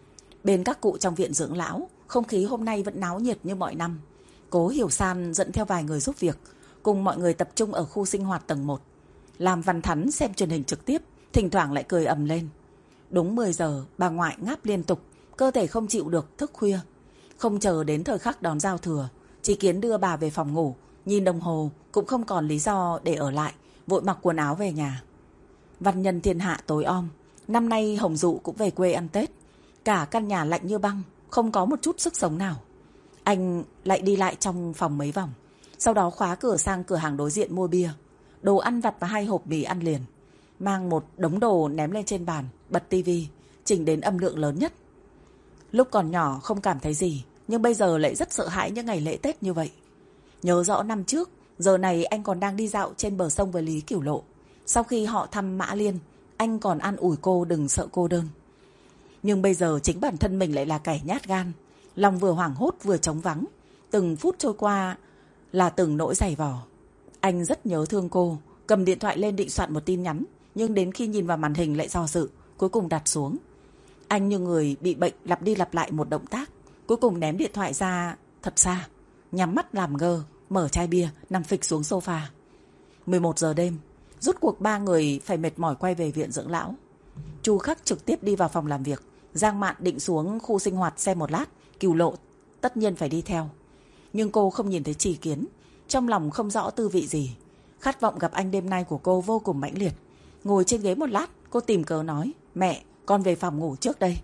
Bên các cụ trong viện dưỡng lão, không khí hôm nay vẫn náo nhiệt như mọi năm. Cố Hiểu San dẫn theo vài người giúp việc, cùng mọi người tập trung ở khu sinh hoạt tầng một. Làm Văn Thắn xem truyền hình trực tiếp, thỉnh thoảng lại cười ầm lên. Đúng mười giờ, bà ngoại ngáp liên tục, cơ thể không chịu được, thức khuya. Không chờ đến thời khắc đón giao thừa, Chí Kiến đưa bà về phòng ngủ, nhìn đồng hồ cũng không còn lý do để ở lại, vội mặc quần áo về nhà. Văn nhân thiên hạ tối om, năm nay Hồng Dụ cũng về quê ăn Tết. Cả căn nhà lạnh như băng, không có một chút sức sống nào. Anh lại đi lại trong phòng mấy vòng, sau đó khóa cửa sang cửa hàng đối diện mua bia, đồ ăn vặt và hai hộp mì ăn liền. Mang một đống đồ ném lên trên bàn, bật tivi, chỉnh đến âm lượng lớn nhất. Lúc còn nhỏ không cảm thấy gì, nhưng bây giờ lại rất sợ hãi những ngày lễ Tết như vậy. Nhớ rõ năm trước, giờ này anh còn đang đi dạo trên bờ sông với Lý Cửu Lộ. Sau khi họ thăm Mã Liên, anh còn an ủi cô đừng sợ cô đơn. Nhưng bây giờ chính bản thân mình lại là kẻ nhát gan, lòng vừa hoảng hốt vừa trống vắng. Từng phút trôi qua là từng nỗi dày vò. Anh rất nhớ thương cô, cầm điện thoại lên định soạn một tin nhắn, nhưng đến khi nhìn vào màn hình lại do dự, cuối cùng đặt xuống. Anh như người bị bệnh lặp đi lặp lại một động tác, cuối cùng ném điện thoại ra thật xa, nhắm mắt làm ngơ, mở chai bia, nằm phịch xuống sofa. mười một giờ đêm, rút cuộc ba người phải mệt mỏi quay về viện dưỡng lão. Chu Khắc trực tiếp đi vào phòng làm việc, Giang Mạn định xuống khu sinh hoạt xem một lát, Cửu Lộ tất nhiên phải đi theo. Nhưng cô không nhìn thấy Chí Kiến, trong lòng không rõ tư vị gì. Khát vọng gặp anh đêm nay của cô vô cùng mãnh liệt. Ngồi trên ghế một lát, cô tìm cớ nói, mẹ, con về phòng ngủ trước đây.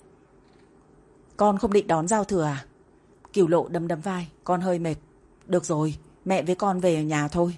Con không định đón giao thừa à? Cửu Lộ đấm đấm vai, con hơi mệt. Được rồi, mẹ với con về nhà thôi.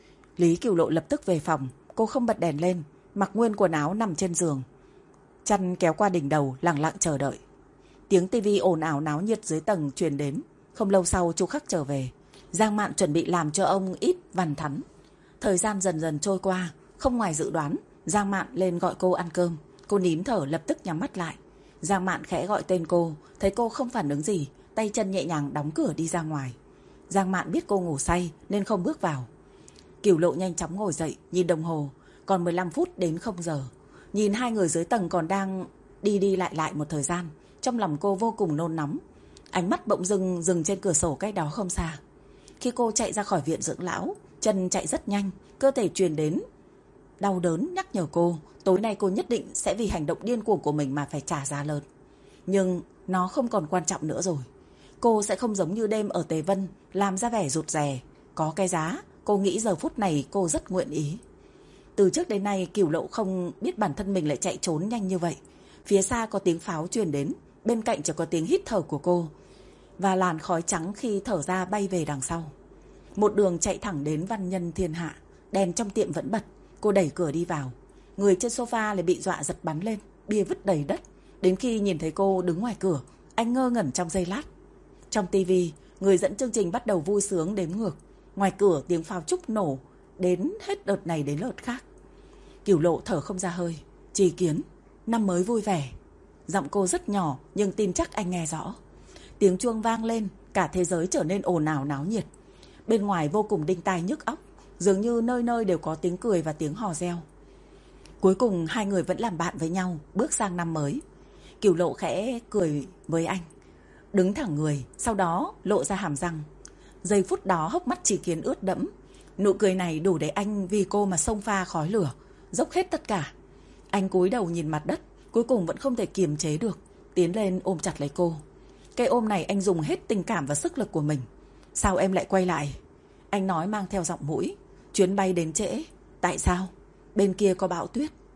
Lý Cửu Lộ lập tức về phòng, cô không bật đèn lên, mặc nguyên quần áo nằm trên giường, chăn kéo qua đỉnh đầu, lặng lặng chờ đợi. Tiếng tivi ồn ào náo nhiệt dưới tầng truyền đến. Không lâu sau Chu Khắc trở về, Giang Mạn chuẩn bị làm cho ông ít Văn Thắn. Thời gian dần dần trôi qua, không ngoài dự đoán, Giang Mạn lên gọi cô ăn cơm. Cô nín thở lập tức nhắm mắt lại. Giang Mạn khẽ gọi tên cô, thấy cô không phản ứng gì, tay chân nhẹ nhàng đóng cửa đi ra ngoài. Giang Mạn biết cô ngủ say nên không bước vào. Cửu Lộ nhanh chóng ngồi dậy, nhìn đồng hồ, còn mười lăm phút đến không giờ. Nhìn hai người dưới tầng còn đang đi đi lại lại một thời gian, trong lòng cô vô cùng nôn nóng. Ánh mắt bỗng dưng dừng trên cửa sổ cách đó không xa. Khi cô chạy ra khỏi viện dưỡng lão, chân chạy rất nhanh, cơ thể truyền đến đau đớn nhắc nhở cô, tối nay cô nhất định sẽ vì hành động điên cuồng của mình mà phải trả giá lớn. Nhưng nó không còn quan trọng nữa rồi. Cô sẽ không giống như đêm ở Tề Vân, làm ra vẻ rụt rè. Có cái giá, cô nghĩ giờ phút này cô rất nguyện ý. Từ trước đến nay Cửu Lộ không biết bản thân mình lại chạy trốn nhanh như vậy. Phía xa có tiếng pháo truyền đến, bên cạnh chỉ có tiếng hít thở của cô và làn khói trắng khi thở ra bay về đằng sau. Một đường chạy thẳng đến Văn Nhân Thiên Hạ, đèn trong tiệm vẫn bật. Cô đẩy cửa đi vào, người trên sofa lại bị dọa giật bắn lên, bia vứt đầy đất. Đến khi nhìn thấy cô đứng ngoài cửa, anh ngơ ngẩn trong giây lát. Trong tivi, người dẫn chương trình bắt đầu vui sướng đếm ngược. Ngoài cửa tiếng pháo trúc nổ, đến hết đợt này đến lượt khác. Cửu Lộ thở không ra hơi. Chí Kiến, năm mới vui vẻ. Giọng cô rất nhỏ nhưng tin chắc anh nghe rõ. Tiếng chuông vang lên, cả thế giới trở nên ồn ào náo nhiệt. Bên ngoài vô cùng đinh tai nhức óc, dường như nơi nơi đều có tiếng cười và tiếng hò reo. Cuối cùng hai người vẫn làm bạn với nhau, bước sang năm mới. Cửu Lộ khẽ cười với anh, đứng thẳng người, sau đó lộ ra hàm răng. Giây phút đó hốc mắt Chí Kiến ướt đẫm. Nụ cười này đủ để anh vì cô mà xông pha khói lửa, dốc hết tất cả. Anh cúi đầu nhìn mặt đất, cuối cùng vẫn không thể kiềm chế được, tiến lên ôm chặt lấy cô. Cái ôm này anh dùng hết tình cảm và sức lực của mình. Sao em lại quay lại? Anh nói mang theo giọng mũi. Chuyến bay đến trễ. Tại sao? Bên kia có bão tuyết.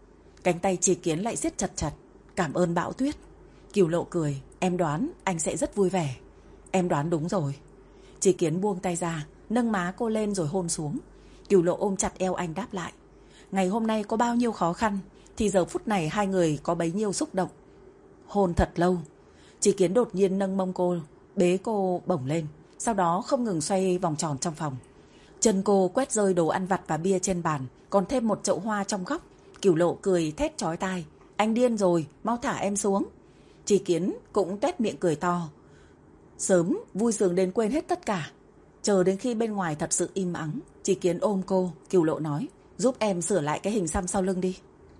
Cánh tay Tri Kiến lại siết chặt chặt. Cảm ơn Bão Tuyết. Cửu Lộ cười. Em đoán anh sẽ rất vui vẻ. Em đoán đúng rồi. Tri Kiến buông tay ra, nâng má cô lên rồi hôn xuống. Cửu Lộ ôm chặt eo anh đáp lại. Ngày hôm nay có bao nhiêu khó khăn thì giờ phút này hai người có bấy nhiêu xúc động. Hôn thật lâu. Tri Kiến đột nhiên nâng mông cô, bế cô bổng lên, sau đó không ngừng xoay vòng tròn trong phòng. Chân cô quét rơi đồ ăn vặt và bia trên bàn, còn thêm một chậu hoa trong góc. Cửu Lộ cười thét chói tai. Anh điên rồi, mau thả em xuống. Tri Kiến cũng tuét miệng cười to. Sớm vui sướng đến quên hết tất cả. Chờ đến khi bên ngoài thật sự im ắng, Tri Kiến ôm cô. Cửu Lộ nói, giúp em sửa lại cái hình xăm sau lưng đi.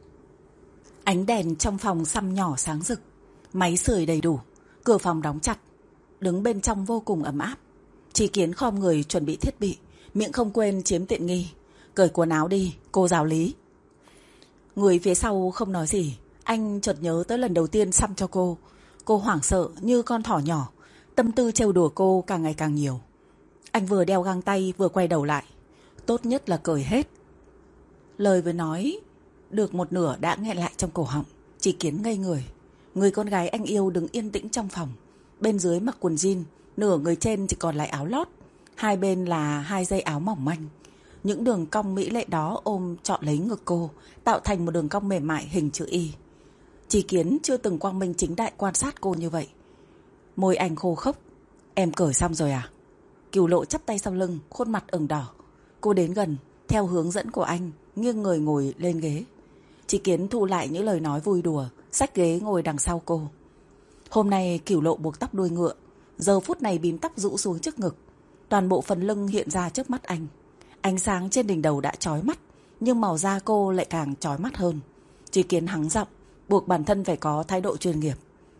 Ánh đèn trong phòng xăm nhỏ sáng rực, máy sưởi đầy đủ, cửa phòng đóng chặt. Đứng bên trong vô cùng ấm áp. Tri Kiến khom người chuẩn bị thiết bị, miệng không quên chiếm tiện nghi. Cởi quần áo đi, cô giáo lý. Người phía sau không nói gì. Anh chợt nhớ tới lần đầu tiên xăm cho cô. Cô hoảng sợ như con thỏ nhỏ, tâm tư trêu đùa cô càng ngày càng nhiều. Anh vừa đeo găng tay vừa quay đầu lại. Tốt nhất là cởi hết. Lời vừa nói được một nửa đã nghẹn lại trong cổ họng. Tri Kiến ngây người. Người con gái anh yêu đứng yên tĩnh trong phòng. Bên dưới mặc quần jean, nửa người trên chỉ còn lại áo lót. Hai bên là hai dây áo mỏng manh. Những đường cong mỹ lệ đó ôm trọn lấy ngực cô, tạo thành một đường cong mềm mại hình chữ Y. Tri Kiến chưa từng quang minh chính đại quan sát cô như vậy. Môi anh khô khốc. Em cởi xong rồi à? Cửu Lộ chắp tay sau lưng, khuôn mặt ửng đỏ. Cô đến gần, theo hướng dẫn của anh, nghiêng người ngồi lên ghế. Tri Kiến thu lại những lời nói vui đùa, xách ghế ngồi đằng sau cô. Hôm nay Cửu Lộ buộc tóc đuôi ngựa, giờ phút này bím tóc rũ xuống trước ngực. Toàn bộ phần lưng hiện ra trước mắt anh. Ánh sáng trên đỉnh đầu đã chói mắt, nhưng màu da cô lại càng chói mắt hơn. Tri Kiến hắng giọng, buộc bản thân phải có thái độ chuyên nghiệp.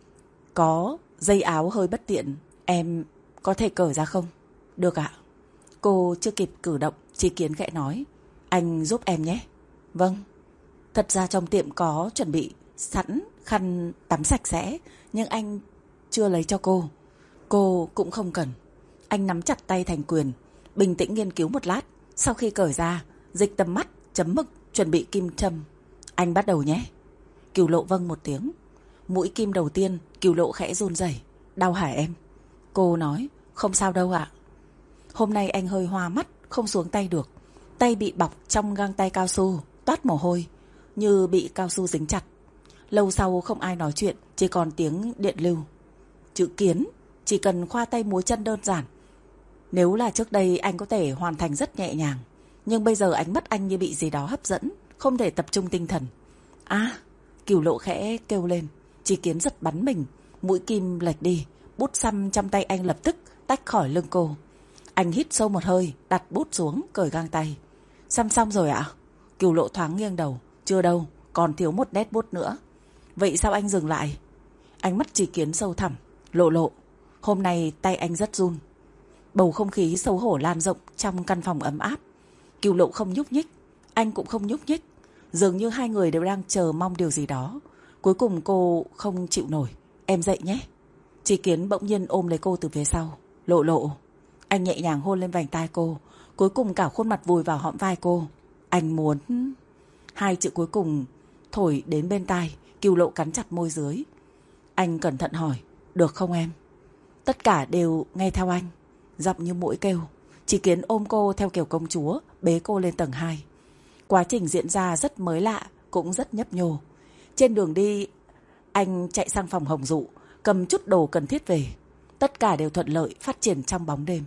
Có dây áo hơi bất tiện, em có thể cởi ra không? Được ạ. Cô chưa kịp cử động, Tri Kiến khẽ nói, anh giúp em nhé. Vâng. Thật ra trong tiệm có chuẩn bị sẵn khăn tắm sạch sẽ, nhưng anh chưa lấy cho cô. Cô cũng không cần. Anh nắm chặt tay thành quyền, bình tĩnh nghiên cứu một lát. Sau khi cởi ra, dịch tầm mắt, chấm mực, chuẩn bị kim châm. Anh bắt đầu nhé. Cửu Lộ vâng một tiếng. Mũi kim đầu tiên, Cửu Lộ khẽ run rẩy. Đau hả em? Cô nói, không sao đâu ạ. Hôm nay anh hơi hoa mắt, không xuống tay được. Tay bị bọc trong găng tay cao su, toát mồ hôi, như bị cao su dính chặt. Lâu sau không ai nói chuyện, chỉ còn tiếng điện lưu. Chữ Kiến, chỉ cần khoa tay múa chân đơn giản. Nếu là trước đây anh có thể hoàn thành rất nhẹ nhàng, nhưng bây giờ ánh mắt anh như bị gì đó hấp dẫn, không thể tập trung tinh thần. À, Cửu Lộ khẽ kêu lên. Tri Kiến giật bắn mình, mũi kim lệch đi, bút xăm trong tay anh lập tức tách khỏi lưng cô. Anh hít sâu một hơi, đặt bút xuống, cởi găng tay. Xăm xong rồi ạ? Cửu Lộ thoáng nghiêng đầu. Chưa đâu, còn thiếu một nét bút nữa. Vậy sao anh dừng lại? Ánh mắt Tri Kiến sâu thẳm. Lộ Lộ, hôm nay tay anh rất run. Bầu không khí xấu hổ lan rộng trong căn phòng ấm áp. Cửu Lộ không nhúc nhích, anh cũng không nhúc nhích. Dường như hai người đều đang chờ mong điều gì đó. Cuối cùng cô không chịu nổi. Em dậy nhé. Tri Kiến bỗng nhiên ôm lấy cô từ phía sau. Lộ Lộ. Anh nhẹ nhàng hôn lên vành tai cô. Cuối cùng cả khuôn mặt vùi vào hõm vai cô. Anh muốn... Hai chữ cuối cùng thổi đến bên tai. Cửu Lộ cắn chặt môi dưới. Anh cẩn thận hỏi, được không em? Tất cả đều nghe theo anh. Giọng như mũi kêu. Tri Kiến ôm cô theo kiểu công chúa, bế cô lên tầng hai. Quá trình diễn ra rất mới lạ, cũng rất nhấp nhô. Trên đường đi, anh chạy sang phòng Hồng Dụ, cầm chút đồ cần thiết về. Tất cả đều thuận lợi, phát triển trong bóng đêm.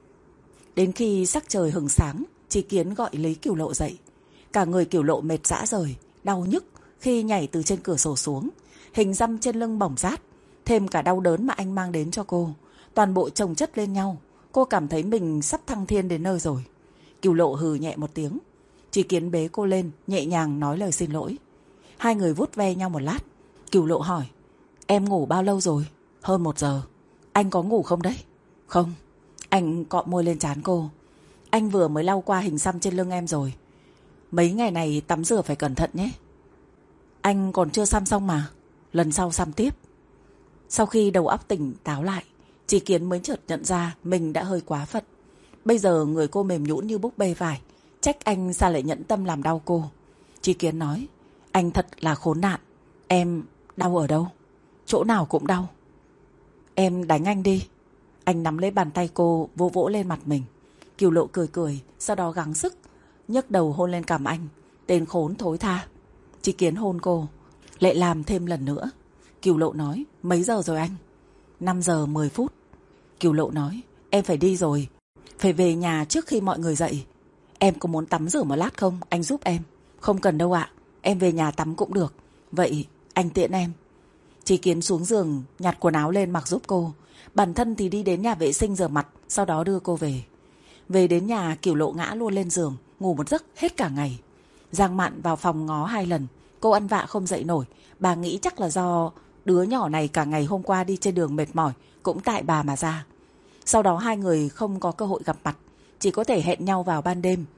Đến khi sắc trời hừng sáng, Tri Kiến gọi Lý Cửu Lộ dậy. Cả người Cửu Lộ mệt rã rời, đau nhức khi nhảy từ trên cửa sổ xuống. Hình răm trên lưng bỏng rát, thêm cả đau đớn mà anh mang đến cho cô. Toàn bộ chồng chất lên nhau. Cô cảm thấy mình sắp thăng thiên đến nơi rồi. Cửu Lộ hừ nhẹ một tiếng. Tri Kiến bế cô lên, nhẹ nhàng nói lời xin lỗi. Hai người vuốt ve nhau một lát. Cửu Lộ hỏi, em ngủ bao lâu rồi? Hơn một giờ. Anh có ngủ không đấy? Không. Anh cọ môi lên trán cô. Anh vừa mới lau qua hình xăm trên lưng em rồi. Mấy ngày này tắm rửa phải cẩn thận nhé. Anh còn chưa xăm xong mà. Lần sau xăm tiếp. Sau khi đầu óc tỉnh táo lại, Tri Kiến mới chợt nhận ra mình đã hơi quá phận. Bây giờ người cô mềm nhũn như búp bê vải. Trách anh sao lại nhẫn tâm làm đau cô. Tri Kiến nói, Anh thật là khốn nạn. Em đau ở đâu? Chỗ nào cũng đau. Em đánh anh đi. Anh nắm lấy bàn tay cô, vỗ vỗ lên mặt mình. Kiều Lộ cười cười, sau đó gắng sức nhấc đầu hôn lên cằm anh. Tên khốn thối tha. Chí Kiến hôn cô, lại làm thêm lần nữa. Kiều Lộ nói, mấy giờ rồi anh? năm giờ mười phút. Kiều Lộ nói, em phải đi rồi, phải về nhà trước khi mọi người dậy. Em có muốn tắm rửa một lát không? Anh giúp em. Không cần đâu ạ, em về nhà tắm cũng được. Vậy anh tiễn em. Chí Kiến xuống giường nhặt quần áo lên mặc giúp cô. Bản thân thì đi đến nhà vệ sinh rửa mặt, sau đó đưa cô về. Về đến nhà, Kiều Lộ ngã luôn lên giường, ngủ một giấc hết cả ngày. Giang Mạn vào phòng ngó hai lần, cô ăn vạ không dậy nổi. Bà nghĩ chắc là do đứa nhỏ này cả ngày hôm qua đi trên đường mệt mỏi, cũng tại bà mà ra. Sau đó hai người không có cơ hội gặp mặt, chỉ có thể hẹn nhau vào ban đêm,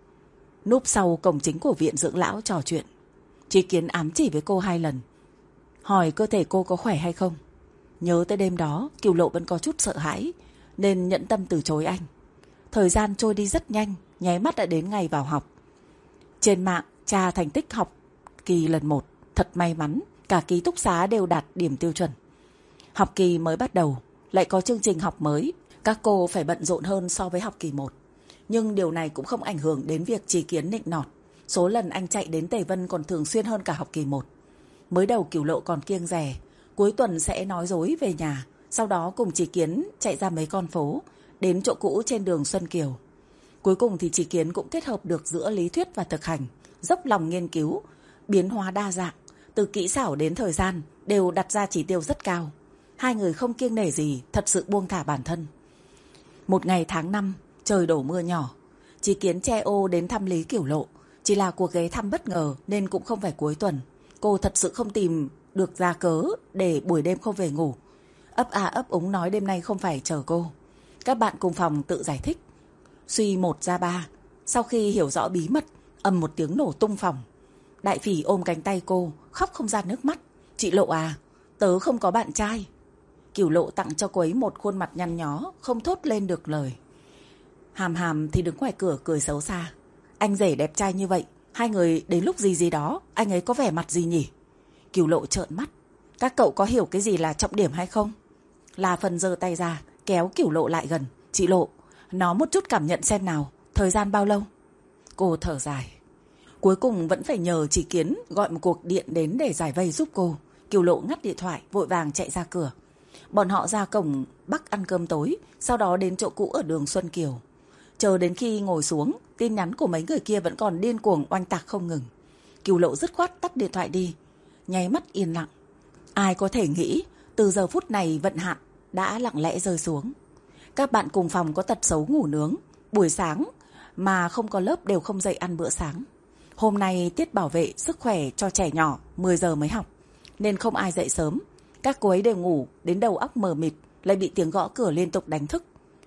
núp sau cổng chính của viện dưỡng lão trò chuyện. Chí Kiến ám chỉ với cô hai lần, hỏi cơ thể cô có khỏe hay không. Nhớ tới đêm đó, Kiều Lộ vẫn có chút sợ hãi, nên nhẫn tâm từ chối anh. Thời gian trôi đi rất nhanh, nháy mắt đã đến ngày vào học. Trên mạng tra thành tích học kỳ lần một, thật may mắn, cả ký túc xá đều đạt điểm tiêu chuẩn. Học kỳ mới bắt đầu, lại có chương trình học mới, các cô phải bận rộn hơn so với học kỳ một. Nhưng điều này cũng không ảnh hưởng đến việc Chí Kiến nịnh nọt. Số lần anh chạy đến Tề Vân còn thường xuyên hơn cả học kỳ một. Mới đầu Kiều Lộ còn kiêng dè, cuối tuần sẽ nói dối về nhà, sau đó cùng Chí Kiến chạy ra mấy con phố, đến chỗ cũ trên đường Xuân Kiều. Cuối cùng thì Chí Kiến cũng kết hợp được giữa lý thuyết và thực hành, dốc lòng nghiên cứu, biến hóa đa dạng, từ kỹ xảo đến thời gian đều đặt ra chỉ tiêu rất cao. Hai người không kiêng nể gì, thật sự buông thả bản thân. Một ngày tháng năm, trời đổ mưa nhỏ. Chí Kiến che ô đến thăm Lý Kiều Lộ, chỉ là cuộc ghé thăm bất ngờ nên cũng không phải cuối tuần. Cô thật sự không tìm được ra cớ để buổi đêm không về ngủ. Ấp à ấp úng nói đêm nay không phải chờ cô. Các bạn cùng phòng tự giải thích. Suy một ra ba, sau khi hiểu rõ bí mật, ầm một tiếng nổ tung phòng. Đại Phỉ ôm cánh tay cô, khóc không ra nước mắt. Chị Lộ à, tớ không có bạn trai. Kiều Lộ tặng cho cô ấy một khuôn mặt nhăn nhó, không thốt lên được lời. Hàm Hàm thì đứng ngoài cửa cười xấu xa. Anh rể đẹp trai như vậy, hai người đến lúc gì gì đó, anh ấy có vẻ mặt gì nhỉ? Kiều Lộ trợn mắt. Các cậu có hiểu cái gì là trọng điểm hay không? La Phần giơ tay ra, kéo Kiều Lộ lại gần. Chị Lộ, nói một chút cảm nhận xem nào, thời gian bao lâu? Cô thở dài. Cuối cùng vẫn phải nhờ Chí Kiến gọi một cuộc điện đến để giải vây giúp cô. Kiều Lộ ngắt điện thoại, vội vàng chạy ra cửa. Bọn họ ra cổng Bắc ăn cơm tối, sau đó đến chỗ cũ ở đường Xuân Kiều. Chờ đến khi ngồi xuống, tin nhắn của mấy người kia vẫn còn điên cuồng oanh tạc không ngừng. Kiều Lộ dứt khoát tắt điện thoại đi, nháy mắt yên lặng. Ai có thể nghĩ từ giờ phút này vận hạn đã lặng lẽ rơi xuống. Các bạn cùng phòng có tật xấu ngủ nướng, buổi sáng mà không có lớp đều không dậy ăn bữa sáng. Hôm nay tiết bảo vệ sức khỏe cho trẻ nhỏ mười giờ mới học, nên không ai dậy sớm. Các cô ấy đều ngủ đến đầu óc mờ mịt, lại bị tiếng gõ cửa liên tục đánh thức.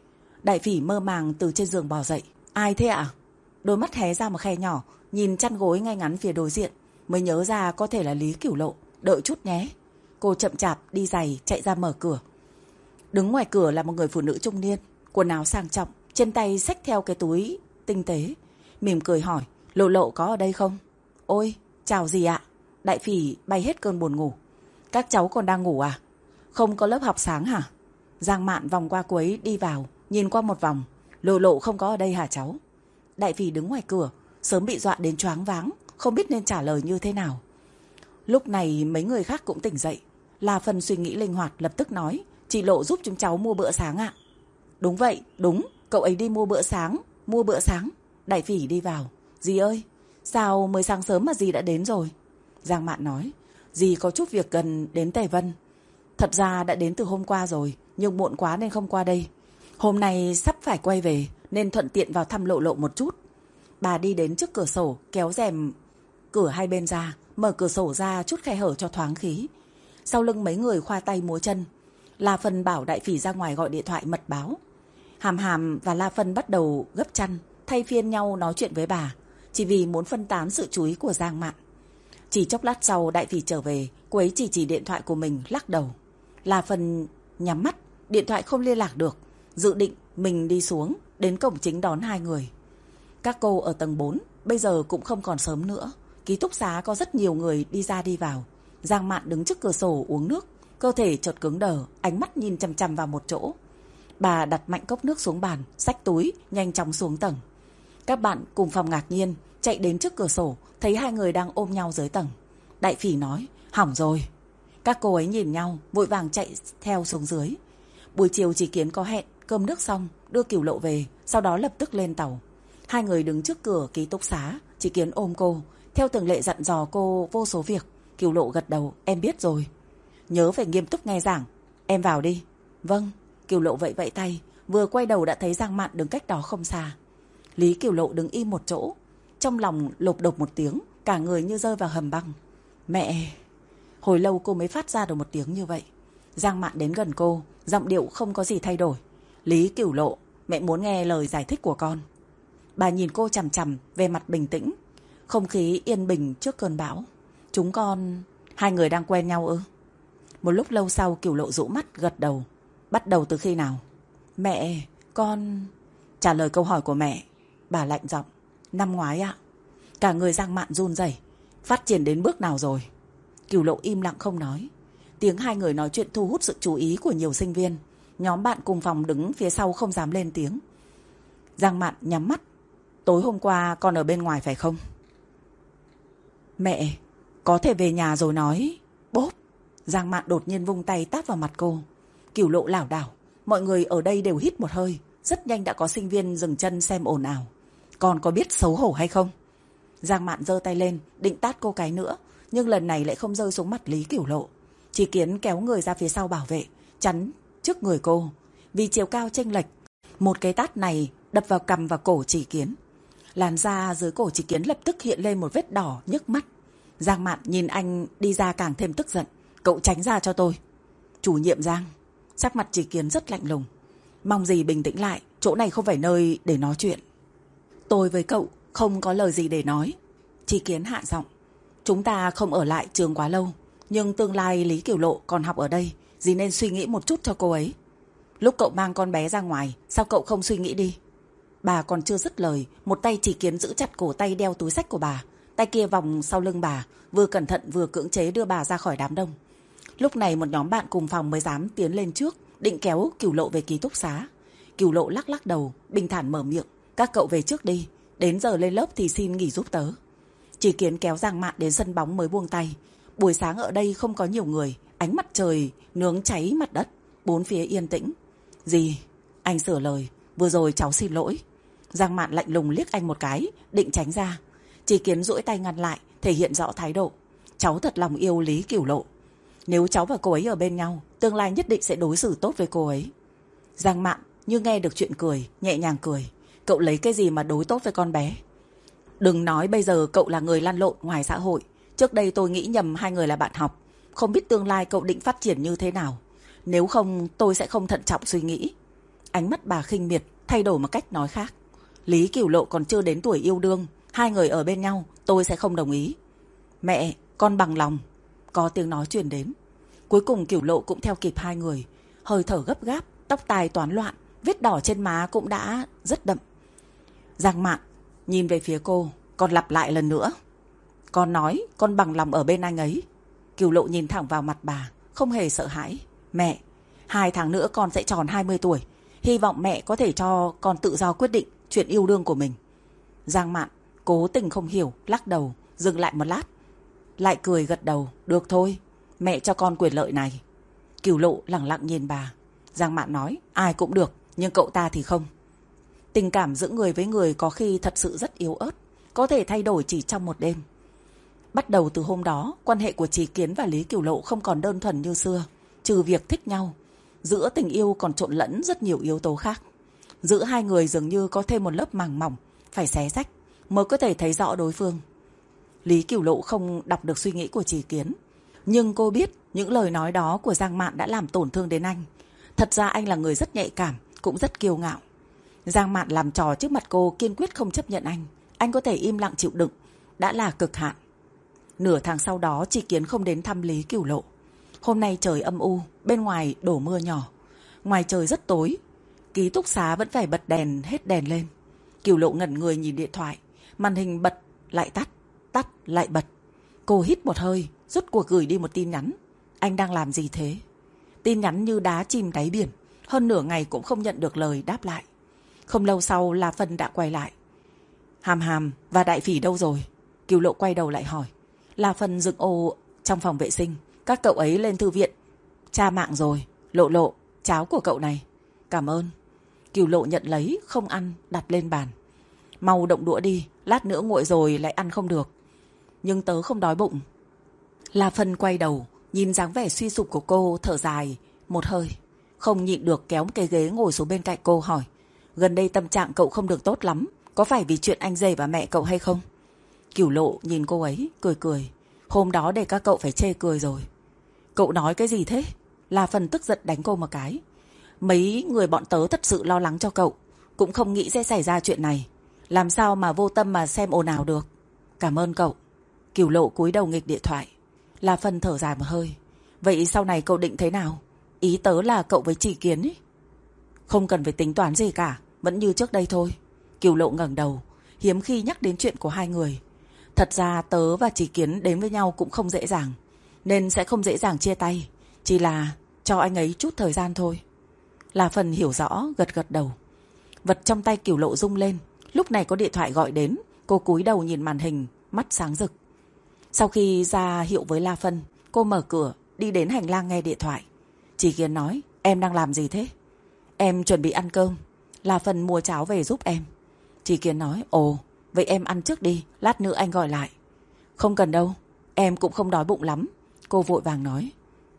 Đại Phỉ mơ màng từ trên giường bò dậy. Ai thế ạ? Đôi mắt hé ra một khe nhỏ, nhìn chăn gối ngay ngắn phía đối diện, mới nhớ ra có thể là Lý Kiều Lộ. Đợi chút nhé. Cô chậm chạp đi giày chạy ra mở cửa. Đứng ngoài cửa là một người phụ nữ trung niên, quần áo sang trọng, trên tay xách theo cái túi tinh tế, mỉm cười hỏi, Lộ Lộ có ở đây không? Ôi, chào gì ạ? Đại Phỉ bay hết cơn buồn ngủ. Các cháu còn đang ngủ à? Không có lớp học sáng hả? Giang Mạn vòng qua cuối đi vào, nhìn qua một vòng. Lộ Lộ không có ở đây hả cháu? Đại Phỉ đứng ngoài cửa, sớm bị dọa đến choáng váng, không biết nên trả lời như thế nào. Lúc này mấy người khác cũng tỉnh dậy. La Phần suy nghĩ linh hoạt lập tức nói, chị Lộ giúp chúng cháu mua bữa sáng ạ. Đúng vậy, đúng, cậu ấy đi mua bữa sáng. Mua bữa sáng. Đại Phỉ đi vào. Dì ơi, sao mới sáng sớm mà dì đã đến rồi? Giang Mạn nói, dì có chút việc gần đến Tề Vân. Thật ra đã đến từ hôm qua rồi, nhưng muộn quá nên không qua đây. Hôm nay sắp phải quay về nên thuận tiện vào thăm Lộ Lộ một chút. Bà đi đến trước cửa sổ, kéo rèm cửa hai bên ra, mở cửa sổ ra chút khe hở cho thoáng khí. Sau lưng mấy người khoa tay múa chân. La Phân bảo Đại Phỉ ra ngoài gọi điện thoại mật báo. Hàm Hàm và La Phân bắt đầu gấp chăn, thay phiên nhau nói chuyện với bà, chỉ vì muốn phân tán sự chú ý của Giang Mạn. Chỉ chốc lát sau Đại Phỉ trở về, cô ấy chỉ chỉ điện thoại của mình lắc đầu. La Phân nhắm mắt, điện thoại không liên lạc được, dự định mình đi xuống đến cổng chính đón hai người. Các cô ở tầng bốn, bây giờ cũng không còn sớm nữa. Ký túc xá có rất nhiều người đi ra đi vào. Giang Mạn đứng trước cửa sổ uống nước, cơ thể chợt cứng đờ, ánh mắt nhìn chằm chằm vào một chỗ. Bà đặt mạnh cốc nước xuống bàn, xách túi, nhanh chóng xuống tầng. Các bạn cùng phòng ngạc nhiên, chạy đến trước cửa sổ, thấy hai người đang ôm nhau dưới tầng. Đại Phỉ nói, hỏng rồi. Các cô ấy nhìn nhau, vội vàng chạy theo xuống dưới. Buổi chiều Chỉ Kiến có hẹn, cơm nước xong, đưa Cửu Lộ về, sau đó lập tức lên tàu. Hai người đứng trước cửa ký túc xá, Chỉ Kiến ôm cô, theo thường lệ dặn dò cô vô số việc. Cửu Lộ gật đầu, em biết rồi. Nhớ phải nghiêm túc nghe giảng, em vào đi. Vâng. Cửu Lộ vẫy vẫy tay, vừa quay đầu đã thấy Giang Mạn đứng cách đó không xa. Lý Cửu Lộ đứng im một chỗ, trong lòng lộp đột một tiếng, cả người như rơi vào hầm băng. Mẹ! Hồi lâu cô mới phát ra được một tiếng như vậy. Giang Mạn đến gần cô, giọng điệu không có gì thay đổi. Lý Cửu Lộ, mẹ muốn nghe lời giải thích của con. Bà nhìn cô chằm chằm, về mặt bình tĩnh. Không khí yên bình trước cơn bão. Chúng con... Hai người đang quen nhau ư? Một lúc lâu sau Cửu Lộ rũ mắt gật đầu. Bắt đầu từ khi nào? Mẹ, con... Trả lời câu hỏi của mẹ, bà lạnh giọng. Năm ngoái ạ. Cả người Giang Mạn run rẩy. Phát triển đến bước nào rồi? Cửu Lộ im lặng không nói. Tiếng hai người nói chuyện thu hút sự chú ý của nhiều sinh viên. Nhóm bạn cùng phòng đứng phía sau không dám lên tiếng. Giang Mạn nhắm mắt. Tối hôm qua con ở bên ngoài phải không? Mẹ, có thể về nhà rồi nói. Bốp. Giang Mạn đột nhiên vung tay tát vào mặt cô. Cửu Lộ lảo đảo. Mọi người ở đây đều hít một hơi. Rất nhanh đã có sinh viên dừng chân xem ồn ào. Con có biết xấu hổ hay không? Giang Mạn giơ tay lên, định tát cô cái nữa, nhưng lần này lại không rơi xuống mặt Lý Cửu Lộ. Chỉ Kiến kéo người ra phía sau bảo vệ, chắn trước người cô. Vì chiều cao chênh lệch, một cái tát này đập vào cằm và cổ Chỉ Kiến. Làn da dưới cổ Chỉ Kiến lập tức hiện lên một vết đỏ nhức mắt. Giang Mạn nhìn anh đi ra càng thêm tức giận. Cậu tránh ra cho tôi. Chủ nhiệm Giang. Sắc mặt Chỉ Kiến rất lạnh lùng. Mong gì bình tĩnh lại, chỗ này không phải nơi để nói chuyện. Tôi với cậu không có lời gì để nói. Chỉ Kiến hạ giọng. Chúng ta không ở lại trường quá lâu, nhưng tương lai Lý Cửu Lộ còn học ở đây, dì nên suy nghĩ một chút cho cô ấy. Lúc cậu mang con bé ra ngoài, sao cậu không suy nghĩ đi? Bà còn chưa dứt lời, một tay Chỉ Kiến giữ chặt cổ tay đeo túi xách của bà, tay kia vòng sau lưng bà, vừa cẩn thận vừa cưỡng chế đưa bà ra khỏi đám đông. Lúc này một nhóm bạn cùng phòng mới dám tiến lên trước, định kéo Cửu Lộ về ký túc xá. Cửu Lộ lắc lắc đầu, bình thản mở miệng. Các cậu về trước đi, đến giờ lên lớp thì xin nghỉ giúp tớ. Chỉ Kiến kéo Giang Mạn đến sân bóng mới buông tay. Buổi sáng ở đây không có nhiều người, ánh mặt trời nướng cháy mặt đất, bốn phía yên tĩnh. Gì? Anh sửa lời, vừa rồi cháu xin lỗi. Giang Mạn lạnh lùng liếc anh một cái, định tránh ra. Chỉ Kiến duỗi tay ngăn lại, thể hiện rõ thái độ. Cháu thật lòng yêu Lý Cửu Lộ. Nếu cháu và cô ấy ở bên nhau, tương lai nhất định sẽ đối xử tốt với cô ấy. Giang Mạn như nghe được chuyện cười, nhẹ nhàng cười. Cậu lấy cái gì mà đối tốt với con bé? Đừng nói bây giờ cậu là người lăn lộn ngoài xã hội. Trước đây tôi nghĩ nhầm hai người là bạn học. Không biết tương lai cậu định phát triển như thế nào. Nếu không tôi sẽ không thận trọng suy nghĩ. Ánh mắt bà khinh miệt, thay đổi một cách nói khác. Lý Cửu Lộ còn chưa đến tuổi yêu đương. Hai người ở bên nhau tôi sẽ không đồng ý. Mẹ, con bằng lòng. Có tiếng nói truyền đến. Cuối cùng Cửu Lộ cũng theo kịp hai người. Hơi thở gấp gáp, tóc tai toán loạn, vết đỏ trên má cũng đã rất đậm. Giang Mạn nhìn về phía cô, còn lặp lại lần nữa. Con nói con bằng lòng ở bên anh ấy. Cửu Lộ nhìn thẳng vào mặt bà, không hề sợ hãi. Mẹ, hai tháng nữa con sẽ tròn hai mươi tuổi. Hy vọng mẹ có thể cho con tự do quyết định chuyện yêu đương của mình. Giang Mạn cố tình không hiểu, lắc đầu, dừng lại một lát. Lại cười gật đầu, được thôi, mẹ cho con quyền lợi này. Cửu Lộ lẳng lặng nhìn bà. Giang Mạn nói, ai cũng được, nhưng cậu ta thì không. Tình cảm giữa người với người có khi thật sự rất yếu ớt, có thể thay đổi chỉ trong một đêm. Bắt đầu từ hôm đó, quan hệ của Chỉ Kiến và Lý Cửu Lộ không còn đơn thuần như xưa. Trừ việc thích nhau, giữa tình yêu còn trộn lẫn rất nhiều yếu tố khác. Giữa hai người dường như có thêm một lớp màng mỏng, phải xé rách mới có thể thấy rõ đối phương. Lý Cửu Lộ không đọc được suy nghĩ của Chỉ Kiến, nhưng cô biết những lời nói đó của Giang Mạn đã làm tổn thương đến anh. Thật ra anh là người rất nhạy cảm, cũng rất kiêu ngạo. Giang Mạn làm trò trước mặt cô, kiên quyết không chấp nhận anh. Anh có thể im lặng chịu đựng, đã là cực hạn. Nửa tháng sau đó Chỉ Kiến không đến thăm Lý Cửu Lộ. Hôm nay trời âm u, bên ngoài đổ mưa nhỏ. Ngoài trời rất tối, ký túc xá vẫn phải bật đèn hết đèn lên. Cửu Lộ ngẩn người nhìn điện thoại, màn hình bật lại tắt, tắt tắt lại bật. Cô hít một hơi, rút cuộc gửi đi một tin nhắn. Anh đang làm gì thế? Tin nhắn như đá chìm đáy biển, hơn nửa ngày cũng không nhận được lời đáp lại. Không lâu sau La Phân đã quay lại. Hàm Hàm và Đại Phỉ đâu rồi? Kiều Lộ quay đầu lại hỏi. La Phân dựng ô trong phòng vệ sinh. Các cậu ấy lên thư viện tra mạng rồi. Lộ Lộ, cháo của cậu này. Cảm ơn. Kiều Lộ nhận lấy, không ăn, đặt lên bàn. Mau động đũa đi, lát nữa nguội rồi lại ăn không được. Nhưng tớ không đói bụng. La Phân quay đầu, nhìn dáng vẻ suy sụp của cô, thở dài một hơi. Không nhịn được kéo một cái ghế ngồi xuống bên cạnh cô hỏi. Gần đây tâm trạng cậu không được tốt lắm, có phải vì chuyện anh rể và mẹ cậu hay không? Kiều Lộ nhìn cô ấy, cười cười. Hôm đó để các cậu phải chê cười rồi. Cậu nói cái gì thế? La Phân tức giận đánh cô một cái. Mấy người bọn tớ thật sự lo lắng cho cậu, cũng không nghĩ sẽ xảy ra chuyện này. Làm sao mà vô tâm mà xem ồn ào được. Cảm ơn cậu. Kiều Lộ cúi đầu nghịch điện thoại. La Phân thở dài một hơi. Vậy sau này cậu định thế nào? Ý tớ là cậu với Chỉ Kiến ấy. Không cần phải tính toán gì cả, vẫn như trước đây thôi. Kiều Lộ ngẩng đầu, hiếm khi nhắc đến chuyện của hai người. Thật ra tớ và Chỉ Kiến đến với nhau cũng không dễ dàng, nên sẽ không dễ dàng chia tay. Chỉ là cho anh ấy chút thời gian thôi. La Phân hiểu rõ, gật gật đầu. Vật trong tay Kiều Lộ rung lên. Lúc này có điện thoại gọi đến. Cô cúi đầu nhìn màn hình, mắt sáng rực. Sau khi ra hiệu với La Phân, cô mở cửa, đi đến hành lang nghe điện thoại. Chỉ Kiến nói, em đang làm gì thế? Em chuẩn bị ăn cơm. La Phân mua cháo về giúp em. Chỉ Kiến nói, ồ, vậy em ăn trước đi, lát nữa anh gọi lại. Không cần đâu, em cũng không đói bụng lắm. Cô vội vàng nói.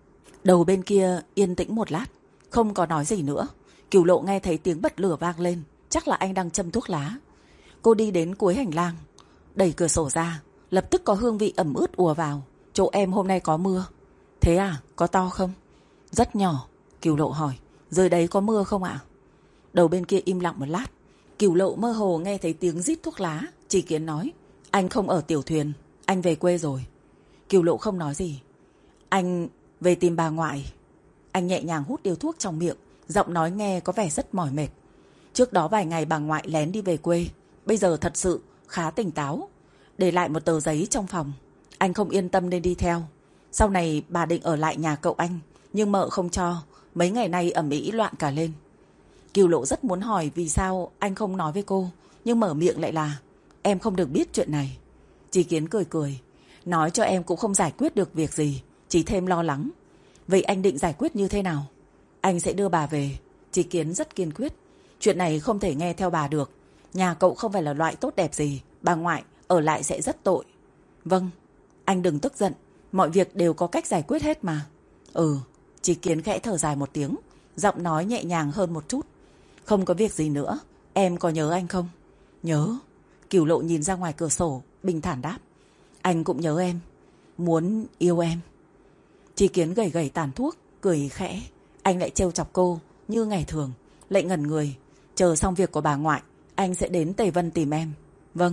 Đầu bên kia yên tĩnh một lát, không có nói gì nữa. Kiều Lộ nghe thấy tiếng bật lửa vang lên, chắc là anh đang châm thuốc lá. Cô đi đến cuối hành lang, đẩy cửa sổ ra, lập tức có hương vị ẩm ướt ùa vào. Chỗ em hôm nay có mưa. Thế à, có to không? Rất nhỏ. Kiều Lộ hỏi, dưới đấy có mưa không ạ? Đầu bên kia im lặng một lát. Kiều Lộ mơ hồ nghe thấy tiếng rít thuốc lá. Chỉ Kiến nói, anh không ở tiểu thuyền, anh về quê rồi. Kiều Lộ không nói gì. Anh về tìm bà ngoại. Anh nhẹ nhàng hút điếu thuốc trong miệng, giọng nói nghe có vẻ rất mỏi mệt. Trước đó vài ngày bà ngoại lén đi về quê, bây giờ thật sự khá tỉnh táo. Để lại một tờ giấy trong phòng. Anh không yên tâm nên đi theo. Sau này bà định ở lại nhà cậu anh, nhưng mợ không cho. Mấy ngày nay ầm ĩ loạn cả lên. Kiều Lộ rất muốn hỏi vì sao anh không nói với cô, nhưng mở miệng lại là em không được biết chuyện này. Chỉ Kiến cười cười, nói cho em cũng không giải quyết được việc gì, chỉ thêm lo lắng. Vậy anh định giải quyết như thế nào? Anh sẽ đưa bà về. Chỉ Kiến rất kiên quyết. Chuyện này không thể nghe theo bà được. Nhà cậu không phải là loại tốt đẹp gì, bà ngoại ở lại sẽ rất tội. Vâng, anh đừng tức giận, mọi việc đều có cách giải quyết hết mà. Ừ. Chỉ Kiến khẽ thở dài một tiếng, giọng nói nhẹ nhàng hơn một chút. Không có việc gì nữa, em có nhớ anh không? Nhớ. Kiều Lộ nhìn ra ngoài cửa sổ, bình thản đáp. Anh cũng nhớ em, muốn yêu em. Chỉ Kiến gầy gầy tàn thuốc, cười khẽ. Anh lại trêu chọc cô như ngày thường, lại ngẩn người. Chờ xong việc của bà ngoại, anh sẽ đến Tây Vân tìm em. Vâng.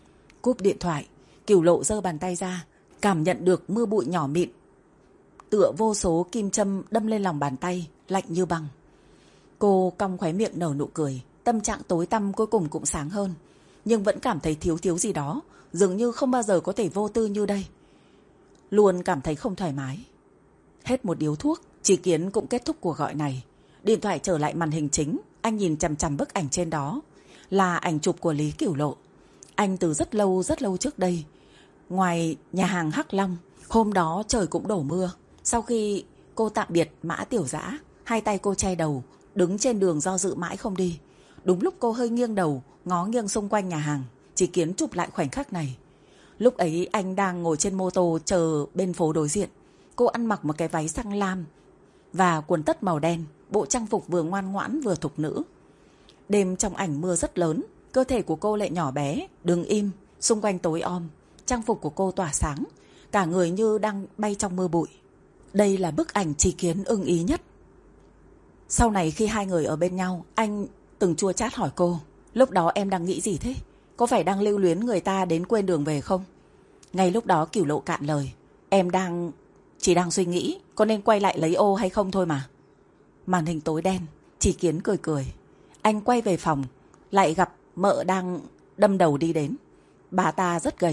Cúp điện thoại, Kiều Lộ giơ bàn tay ra, cảm nhận được mưa bụi nhỏ mịn tựa vô số kim châm đâm lên lòng bàn tay, lạnh như băng. Cô cong khóe miệng nở nụ cười. Tâm trạng tối tăm cuối cùng cũng sáng hơn, nhưng vẫn cảm thấy thiếu thiếu gì đó, dường như không bao giờ có thể vô tư như đây. Luôn cảm thấy không thoải mái. Hết một điếu thuốc, Chỉ Kiến cũng kết thúc cuộc gọi này. Điện thoại trở lại màn hình chính. Anh nhìn chằm chằm bức ảnh trên đó, là ảnh chụp của Lý Kiều Lộ. Anh từ rất lâu rất lâu trước đây, ngoài nhà hàng Hắc Long. Hôm đó trời cũng đổ mưa. Sau khi cô tạm biệt Mã Tiểu Dã, hai tay cô che đầu, đứng trên đường do dự mãi không đi. Đúng lúc cô hơi nghiêng đầu, ngó nghiêng xung quanh nhà hàng, Chỉ Kiến chụp lại khoảnh khắc này. Lúc ấy anh đang ngồi trên mô tô chờ bên phố đối diện. Cô ăn mặc một cái váy xanh lam và quần tất màu đen, bộ trang phục vừa ngoan ngoãn vừa thục nữ. Đêm trong ảnh mưa rất lớn, cơ thể của cô lại nhỏ bé, đứng im, xung quanh tối om. Trang phục của cô tỏa sáng, cả người như đang bay trong mưa bụi. Đây là bức ảnh Chỉ Kiến ưng ý nhất. Sau này khi hai người ở bên nhau, anh từng chua chát hỏi cô, lúc đó em đang nghĩ gì thế? Có phải đang lưu luyến người ta đến quên đường về không? Ngay lúc đó Kiều Lộ cạn lời, em đang... chỉ đang suy nghĩ có nên quay lại lấy ô hay không thôi mà. Màn hình tối đen, Chỉ Kiến cười cười. Anh quay về phòng, lại gặp mợ đang đâm đầu đi đến. Bà ta rất gầy,